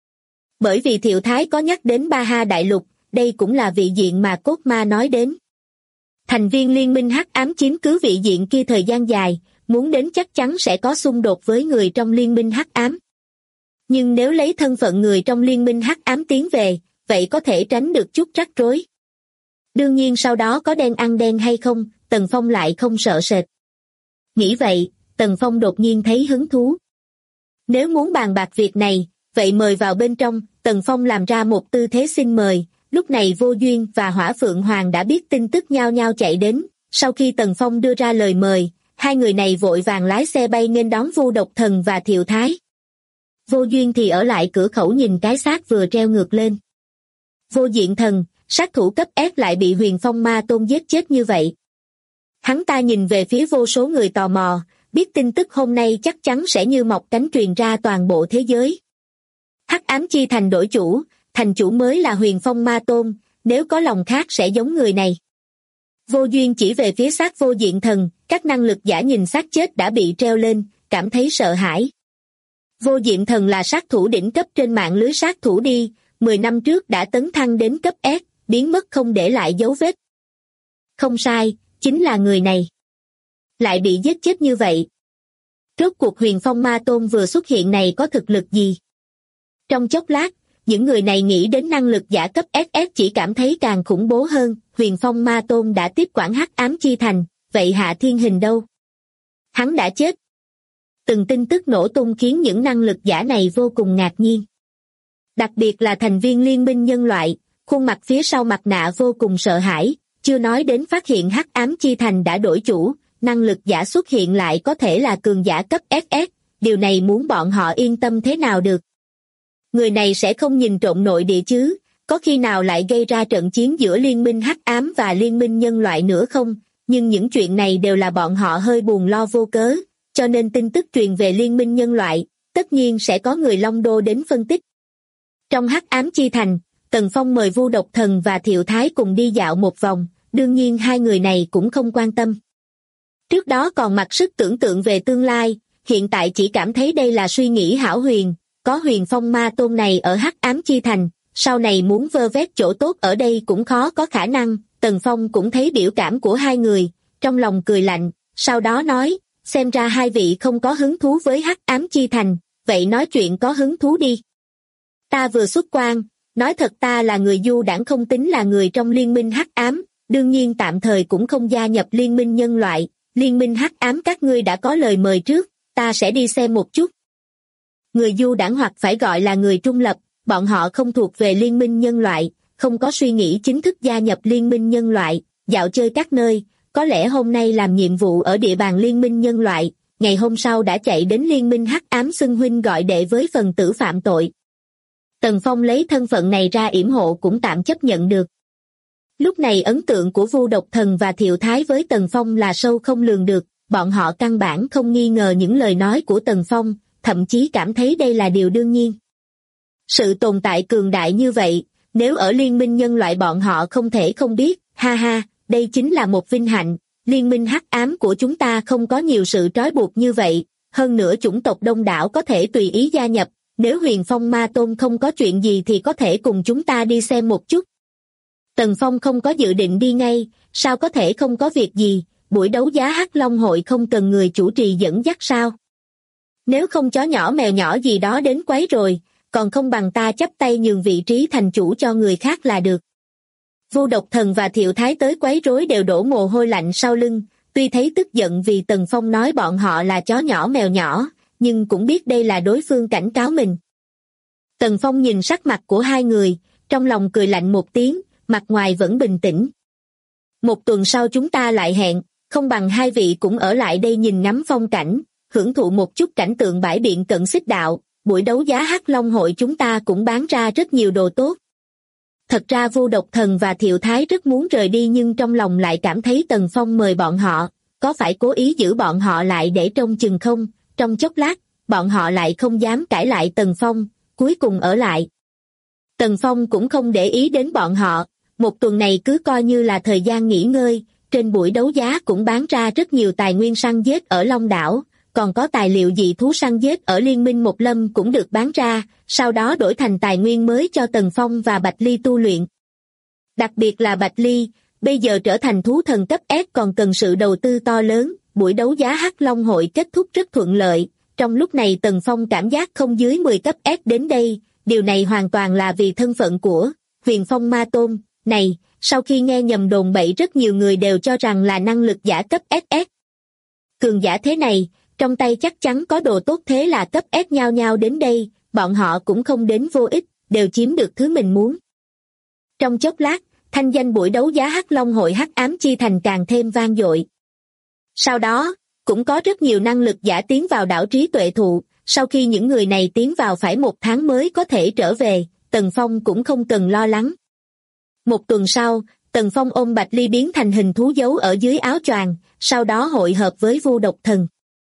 Bởi vì Thiệu Thái có nhắc đến Ba Ha Đại Lục, đây cũng là vị diện mà Cốt Ma nói đến. Thành viên liên minh hắc ám chiếm cứ vị diện kia thời gian dài, muốn đến chắc chắn sẽ có xung đột với người trong liên minh hắc ám. Nhưng nếu lấy thân phận người trong liên minh hắc ám tiến về, vậy có thể tránh được chút rắc rối. Đương nhiên sau đó có đen ăn đen hay không, Tần Phong lại không sợ sệt. Nghĩ vậy, Tần Phong đột nhiên thấy hứng thú. Nếu muốn bàn bạc việc này, vậy mời vào bên trong, Tần Phong làm ra một tư thế xin mời. Lúc này Vô Duyên và Hỏa Phượng Hoàng đã biết tin tức nhao nhao chạy đến, sau khi Tần Phong đưa ra lời mời, hai người này vội vàng lái xe bay nghênh đón Vu Độc Thần và Thiệu Thái. Vô Duyên thì ở lại cửa khẩu nhìn cái xác vừa treo ngược lên. Vô Diện Thần, sát thủ cấp S lại bị Huyền Phong Ma Tôn giết chết như vậy. Hắn ta nhìn về phía vô số người tò mò, biết tin tức hôm nay chắc chắn sẽ như mọc cánh truyền ra toàn bộ thế giới. Hắc Ám Chi Thành đổi chủ, thành chủ mới là Huyền Phong Ma Tôn, nếu có lòng khác sẽ giống người này. Vô Duyên chỉ về phía xác Vô Diện Thần, các năng lực giả nhìn xác chết đã bị treo lên, cảm thấy sợ hãi. Vô Diện Thần là sát thủ đỉnh cấp trên mạng lưới sát thủ đi, 10 năm trước đã tấn thăng đến cấp S, biến mất không để lại dấu vết. Không sai, chính là người này. Lại bị giết chết như vậy. Rốt cuộc Huyền Phong Ma Tôn vừa xuất hiện này có thực lực gì? Trong chốc lát, những người này nghĩ đến năng lực giả cấp SS chỉ cảm thấy càng khủng bố hơn. Huyền Phong Ma Tôn đã tiếp quản Hắc Ám Chi Thành, vậy Hạ Thiên Hình đâu? Hắn đã chết. Từng tin tức nổ tung khiến những năng lực giả này vô cùng ngạc nhiên. Đặc biệt là thành viên Liên minh Nhân loại, khuôn mặt phía sau mặt nạ vô cùng sợ hãi, chưa nói đến phát hiện Hắc Ám Chi Thành đã đổi chủ, năng lực giả xuất hiện lại có thể là cường giả cấp SS, điều này muốn bọn họ yên tâm thế nào được. Người này sẽ không nhìn trộm nội địa chứ, có khi nào lại gây ra trận chiến giữa Liên minh Hắc Ám và Liên minh Nhân loại nữa không, nhưng những chuyện này đều là bọn họ hơi buồn lo vô cớ, cho nên tin tức truyền về Liên minh Nhân loại, tất nhiên sẽ có người Long Đô đến phân tích. Trong Hắc Ám Chi Thành, Tần Phong mời Vu Độc Thần và Thiệu Thái cùng đi dạo một vòng, đương nhiên hai người này cũng không quan tâm. Trước đó còn mặc sức tưởng tượng về tương lai, hiện tại chỉ cảm thấy đây là suy nghĩ hão huyền, có Huyền Phong Ma Tôn này ở Hắc Ám Chi Thành, sau này muốn vơ vét chỗ tốt ở đây cũng khó có khả năng. Tần Phong cũng thấy biểu cảm của hai người, trong lòng cười lạnh, sau đó nói, xem ra hai vị không có hứng thú với Hắc Ám Chi Thành, vậy nói chuyện có hứng thú đi. Ta vừa xuất quan, nói thật ta là người du đãng không tính là người trong Liên minh Hắc Ám, đương nhiên tạm thời cũng không gia nhập Liên minh Nhân loại, Liên minh Hắc Ám các ngươi đã có lời mời trước, ta sẽ đi xem một chút. Người du đãng hoặc phải gọi là người trung lập, bọn họ không thuộc về Liên minh Nhân loại, không có suy nghĩ chính thức gia nhập Liên minh Nhân loại, dạo chơi các nơi, có lẽ hôm nay làm nhiệm vụ ở địa bàn Liên minh Nhân loại, ngày hôm sau đã chạy đến Liên minh Hắc Ám xưng huynh gọi đệ với phần tử phạm tội. Tần Phong lấy thân phận này ra yểm hộ cũng tạm chấp nhận được. Lúc này ấn tượng của Vu Độc Thần và Thiệu Thái với Tần Phong là sâu không lường được, bọn họ căn bản không nghi ngờ những lời nói của Tần Phong, thậm chí cảm thấy đây là điều đương nhiên. Sự tồn tại cường đại như vậy, nếu ở Liên minh Nhân loại bọn họ không thể không biết, ha ha, đây chính là một vinh hạnh, Liên minh Hắc Ám của chúng ta không có nhiều sự trói buộc như vậy, hơn nữa chủng tộc đông đảo có thể tùy ý gia nhập, nếu Huyền Phong Ma Tôn không có chuyện gì thì có thể cùng chúng ta đi xem một chút. Tần Phong không có dự định đi ngay, sao có thể không có việc gì, buổi đấu giá Hắc Long hội không cần người chủ trì dẫn dắt sao? Nếu không chó nhỏ mèo nhỏ gì đó đến quấy rồi, còn không bằng ta chắp tay nhường vị trí thành chủ cho người khác là được. Vu Độc Thần và Thiệu Thái tới quấy rối đều đổ mồ hôi lạnh sau lưng, tuy thấy tức giận vì Tần Phong nói bọn họ là chó nhỏ mèo nhỏ, nhưng cũng biết đây là đối phương cảnh cáo mình. Tần Phong nhìn sắc mặt của hai người, trong lòng cười lạnh một tiếng, mặt ngoài vẫn bình tĩnh. Một tuần sau chúng ta lại hẹn, không bằng hai vị cũng ở lại đây nhìn ngắm phong cảnh, hưởng thụ một chút cảnh tượng bãi biển Cận Xích Đạo, buổi đấu giá Hắc Long hội chúng ta cũng bán ra rất nhiều đồ tốt. Thật ra Vu Độc Thần và Thiệu Thái rất muốn rời đi nhưng trong lòng lại cảm thấy Tần Phong mời bọn họ, có phải cố ý giữ bọn họ lại để trông chừng không? Trong chốc lát, bọn họ lại không dám cãi lại Tần Phong, cuối cùng ở lại. Tần Phong cũng không để ý đến bọn họ, một tuần này cứ coi như là thời gian nghỉ ngơi, trên buổi đấu giá cũng bán ra rất nhiều tài nguyên săn giết ở Long Đảo, còn có tài liệu dị thú săn giết ở Liên minh Một Lâm cũng được bán ra, sau đó đổi thành tài nguyên mới cho Tần Phong và Bạch Ly tu luyện. Đặc biệt là Bạch Ly, bây giờ trở thành thú thần cấp S còn cần sự đầu tư to lớn, buổi đấu giá Hắc Long hội kết thúc rất thuận lợi, trong lúc này Tần Phong cảm giác không dưới 10 cấp S đến đây, điều này hoàn toàn là vì thân phận của Huyền Phong Ma Tôn. Này, sau khi nghe nhầm đồn bậy rất nhiều người đều cho rằng là năng lực giả cấp SS. Cường giả thế này, trong tay chắc chắn có đồ tốt thế là cấp S nhao nhao đến đây, bọn họ cũng không đến vô ích, đều chiếm được thứ mình muốn. Trong chốc lát, thanh danh buổi đấu giá Hắc Long hội Hắc Ám Chi Thành càng thêm vang dội. Sau đó, cũng có rất nhiều năng lực giả tiến vào đảo trí tuệ thụ, sau khi những người này tiến vào phải 1 tháng mới có thể trở về, Tần Phong cũng không cần lo lắng. 1 tuần sau, Tần Phong ôm Bạch Ly biến thành hình thú giấu ở dưới áo choàng, sau đó hội hợp với Vu Độc Thần.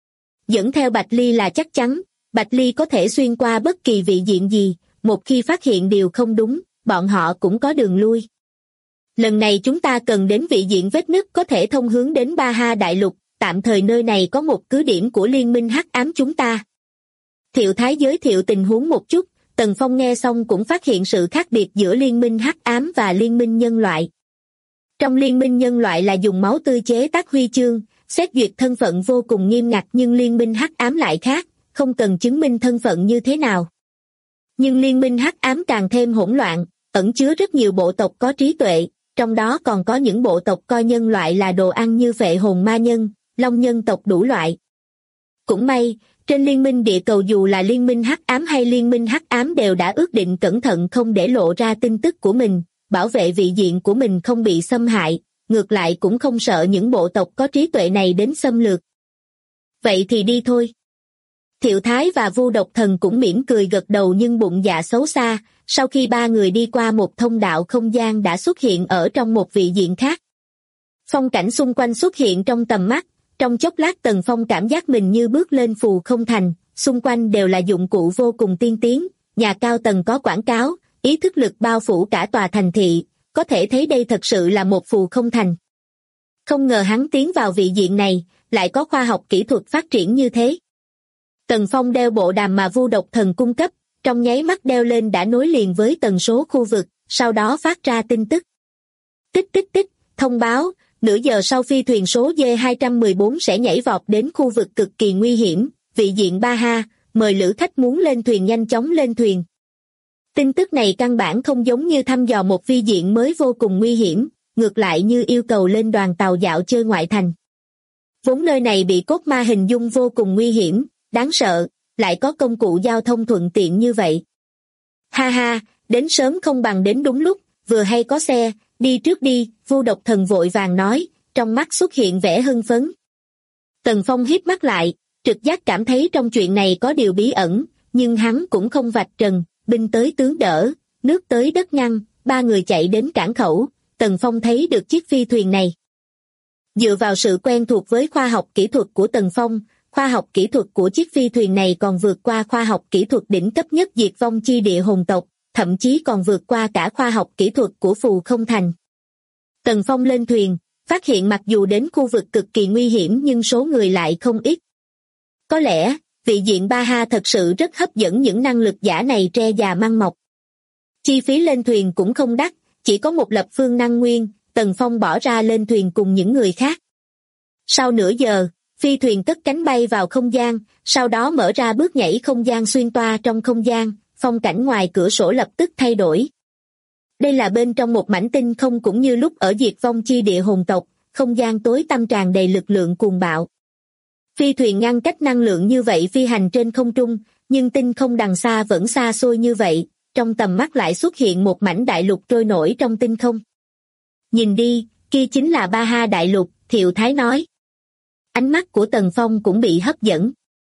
Dẫn theo Bạch Ly là chắc chắn, Bạch Ly có thể xuyên qua bất kỳ vị diện gì, một khi phát hiện điều không đúng, bọn họ cũng có đường lui. Lần này chúng ta cần đến vị diện vết nứt có thể thông hướng đến Ba Ha Đại Lục, tạm thời nơi này có một cứ điểm của liên minh hắc ám chúng ta. Thiệu Thái giới thiệu tình huống một chút, Tần Phong nghe xong cũng phát hiện sự khác biệt giữa liên minh hắc ám và liên minh nhân loại. Trong liên minh nhân loại là dùng máu tươi chế tác huy chương, xét duyệt thân phận vô cùng nghiêm ngặt, nhưng liên minh hắc ám lại khác, không cần chứng minh thân phận như thế nào. Nhưng liên minh hắc ám càng thêm hỗn loạn, ẩn chứa rất nhiều bộ tộc có trí tuệ, trong đó còn có những bộ tộc coi nhân loại là đồ ăn như Phệ Hồn Ma Nhân, Long Nhân tộc đủ loại. Cũng may, trên liên minh địa cầu dù là liên minh hắc ám hay liên minh hắc ám đều đã ước định cẩn thận không để lộ ra tin tức của mình, bảo vệ vị diện của mình không bị xâm hại, ngược lại cũng không sợ những bộ tộc có trí tuệ này đến xâm lược. Vậy thì đi thôi. Thiệu Thái và Vu Độc Thần cũng mỉm cười gật đầu, nhưng bụng dạ xấu xa, sau khi 3 người đi qua một thông đạo không gian đã xuất hiện ở trong một vị diện khác. Phong cảnh xung quanh xuất hiện trong tầm mắt, trong chốc lát Tần Phong cảm giác mình như bước lên phù không thành, xung quanh đều là dụng cụ vô cùng tiên tiến, nhà cao tầng có quảng cáo, ý thức lực bao phủ cả tòa thành thị, có thể thấy đây thật sự là một phù không thành. Không ngờ hắn tiến vào vị diện này, lại có khoa học kỹ thuật phát triển như thế. Tần Phong đeo bộ đàm mà Vu Độc Thần cung cấp, trong nháy mắt đeo lên đã nối liền với tần số khu vực, sau đó phát ra tin tức. Tích tích tích, thông báo, nửa giờ sau phi thuyền số D214 sẽ nhảy vọt đến khu vực cực kỳ nguy hiểm, vị diện Ba Ha, mời lữ khách muốn lên thuyền nhanh chóng lên thuyền. Tin tức này căn bản không giống như thăm dò một vi diện mới vô cùng nguy hiểm, ngược lại như yêu cầu lên đoàn tàu dạo chơi ngoại thành. Vốn nơi này bị cốt ma hình dung vô cùng nguy hiểm, đáng sợ, lại có công cụ giao thông thuận tiện như vậy. Ha ha, đến sớm không bằng đến đúng lúc, vừa hay có xe, đi trước đi, Vu Độc Thần vội vàng nói, trong mắt xuất hiện vẻ hưng phấn. Tần Phong híp mắt lại, trực giác cảm thấy trong chuyện này có điều bí ẩn, nhưng hắn cũng không vạch trần, binh tới tướng đỡ, nước tới đất ngăn, 3 người chạy đến cảng khẩu, Tần Phong thấy được chiếc phi thuyền này. Dựa vào sự quen thuộc với khoa học kỹ thuật của Tần Phong, khoa học kỹ thuật của chiếc phi thuyền này còn vượt qua khoa học kỹ thuật đỉnh cấp nhất diệt vong chi địa hồn tộc, thậm chí còn vượt qua cả khoa học kỹ thuật của phù không thành. Tần Phong lên thuyền, phát hiện mặc dù đến khu vực cực kỳ nguy hiểm nhưng số người lại không ít. Có lẽ, vị diện Ba Ha thật sự rất hấp dẫn những năng lực giả này tre già măng mọc. Chi phí lên thuyền cũng không đắt, chỉ có một lập phương năng nguyên, Tần Phong bỏ ra lên thuyền cùng những người khác. Sau nửa giờ, phi thuyền cất cánh bay vào không gian, sau đó mở ra bước nhảy không gian xuyên toa trong không gian, phong cảnh ngoài cửa sổ lập tức thay đổi. Đây là bên trong một mảnh tinh không cũng như lúc ở diệt vong chi địa hồn tộc, không gian tối tăm tràn đầy lực lượng cuồng bạo. Phi thuyền ngăn cách năng lượng như vậy phi hành trên không trung, nhưng tinh không đằng xa vẫn xa xôi như vậy, trong tầm mắt lại xuất hiện một mảnh đại lục trôi nổi trong tinh không. Nhìn đi, kia chính là Ba Ha đại lục, Thiệu Thái nói. Ánh mắt của Tần Phong cũng bị hấp dẫn.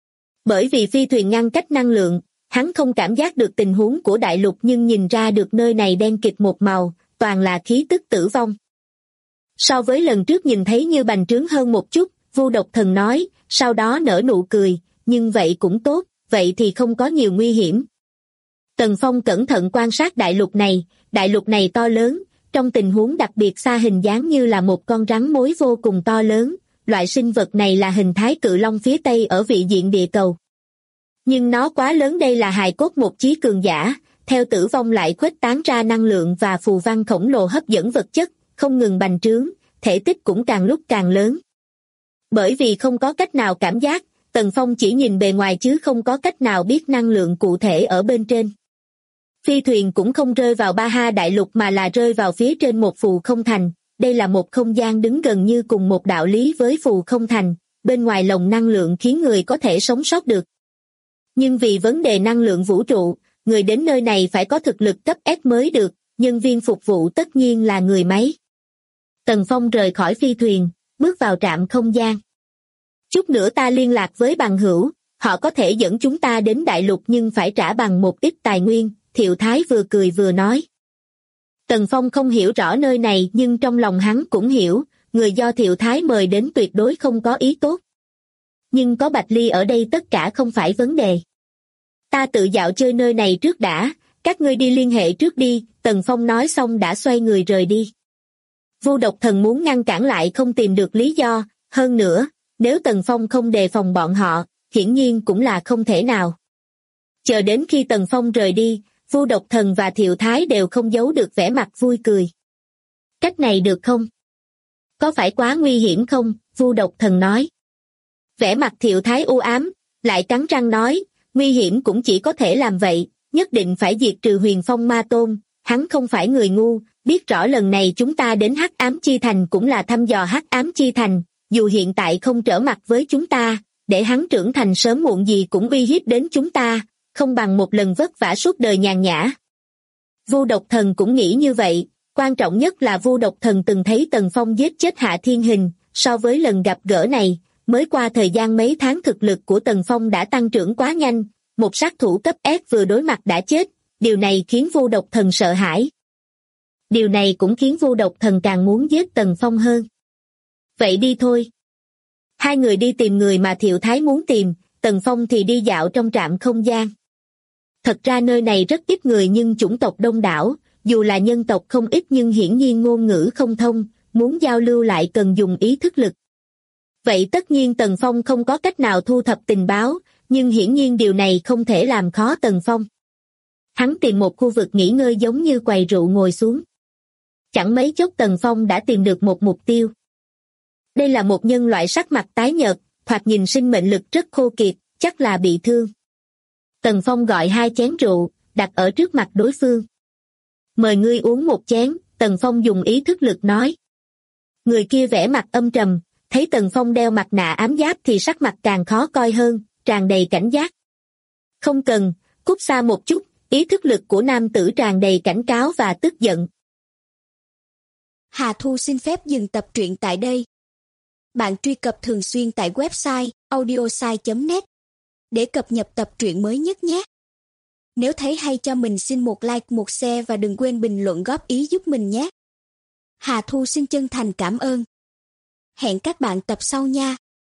Bởi vì phi thuyền ngăn cách năng lượng, hắn không cảm giác được tình huống của đại lục nhưng nhìn ra được nơi này đen kịt một màu, toàn là khí tức tử vong. So với lần trước nhìn thấy như bành trướng hơn một chút, Vu Độc Thần nói, sau đó nở nụ cười, nhưng vậy cũng tốt, vậy thì không có nhiều nguy hiểm. Tần Phong cẩn thận quan sát đại lục này to lớn, trong tình huống đặc biệt xa hình dáng như là một con rắn mối vô cùng to lớn, loại sinh vật này là hình thái cự long phía Tây ở vị diện địa cầu. Nhưng nó quá lớn, đây là hài cốt một chí cường giả, theo tử vong lại khuếch tán ra năng lượng và phù văn khổng lồ hấp dẫn vật chất, không ngừng bành trướng, thể tích cũng càng lúc càng lớn. Bởi vì không có cách nào cảm giác, Tần Phong chỉ nhìn bề ngoài chứ không có cách nào biết năng lượng cụ thể ở bên trên. Phi thuyền cũng không rơi vào Ba Ha đại lục mà là rơi vào phía trên một phù không thành, đây là một không gian đứng gần như cùng một đạo lý với phù không thành, bên ngoài lồng năng lượng khiến người có thể sống sót được. Nhưng vì vấn đề năng lượng vũ trụ, người đến nơi này phải có thực lực cấp S mới được, nhân viên phục vụ tất nhiên là người máy. Tần Phong rời khỏi phi thuyền, bước vào trạm không gian. Chút nữa ta liên lạc với bằng hữu, họ có thể dẫn chúng ta đến đại lục nhưng phải trả bằng một ít tài nguyên, Thiệu Thái vừa cười vừa nói. Tần Phong không hiểu rõ nơi này nhưng trong lòng hắn cũng hiểu, người do Thiệu Thái mời đến tuyệt đối không có ý tốt. Nhưng có Bạch Ly ở đây tất cả không phải vấn đề. Ta tự dạo chơi nơi này trước đã, các ngươi đi liên hệ trước đi, Tần Phong nói xong đã xoay người rời đi. Vu Độc Thần muốn ngăn cản lại không tìm được lý do, hơn nữa, nếu Tần Phong không đề phòng bọn họ, hiển nhiên cũng là không thể nào. Chờ đến khi Tần Phong rời đi, Vu Độc Thần và Thiệu Thái đều không giấu được vẻ mặt vui cười. Cách này được không? Có phải quá nguy hiểm không? Vu Độc Thần nói. Vẻ mặt Thiệu Thái u ám, lại cắn răng nói, nguy hiểm cũng chỉ có thể làm vậy, nhất định phải diệt trừ Huyền Phong Ma Tôn, hắn không phải người ngu, biết rõ lần này chúng ta đến Hắc Ám Chi Thành cũng là thăm dò Hắc Ám Chi Thành, dù hiện tại không trở mặt với chúng ta, để hắn trưởng thành sớm muộn gì cũng uy hiếp đến chúng ta, không bằng một lần vất vả suốt đời nhàn nhã. Vu Độc Thần cũng nghĩ như vậy, quan trọng nhất là Vu Độc Thần từng thấy Tần Phong giết chết Hạ Thiên Hình, so với lần gặp gỡ này, mới qua thời gian mấy tháng thực lực của Tần Phong đã tăng trưởng quá nhanh, một sát thủ cấp S vừa đối mặt đã chết, điều này khiến Vu Độc Thần sợ hãi. Điều này cũng khiến Vu Độc Thần càng muốn giết Tần Phong hơn. Vậy đi thôi. Hai người đi tìm người mà Thiệu Thái muốn tìm, Tần Phong thì đi dạo trong trạm không gian. Thật ra nơi này rất ít người nhưng chủng tộc đông đảo, dù là nhân tộc không ít nhưng hiển nhiên ngôn ngữ không thông, muốn giao lưu lại cần dùng ý thức lực. Vậy tất nhiên Tần Phong không có cách nào thu thập tình báo, nhưng hiển nhiên điều này không thể làm khó Tần Phong. Hắn tìm một khu vực nghỉ ngơi giống như quầy rượu ngồi xuống. Chẳng mấy chốc Tần Phong đã tìm được một mục tiêu. Đây là một nhân loại sắc mặt tái nhợt, thoạt nhìn sinh mệnh lực rất khô kiệt, chắc là bị thương. Tần Phong gọi 2 chén rượu, đặt ở trước mặt đối phương. Mời ngươi uống một chén, Tần Phong dùng ý thức lực nói. Người kia vẻ mặt âm trầm, thấy Tần Phong đeo mặt nạ ám giáp thì sắc mặt càng khó coi hơn, tràn đầy cảnh giác. Không cần, cút xa một chút, ý thức lực của nam tử tràn đầy cảnh cáo và tức giận. Hà Thu xin phép dừng tập truyện tại đây. Bạn truy cập thường xuyên tại website audiosai.net để cập nhật tập truyện mới nhất nhé. Nếu thấy hay cho mình xin một like, một share và đừng quên bình luận góp ý giúp mình nhé. Hà Thu xin chân thành cảm ơn. Hẹn các bạn tập sau nha.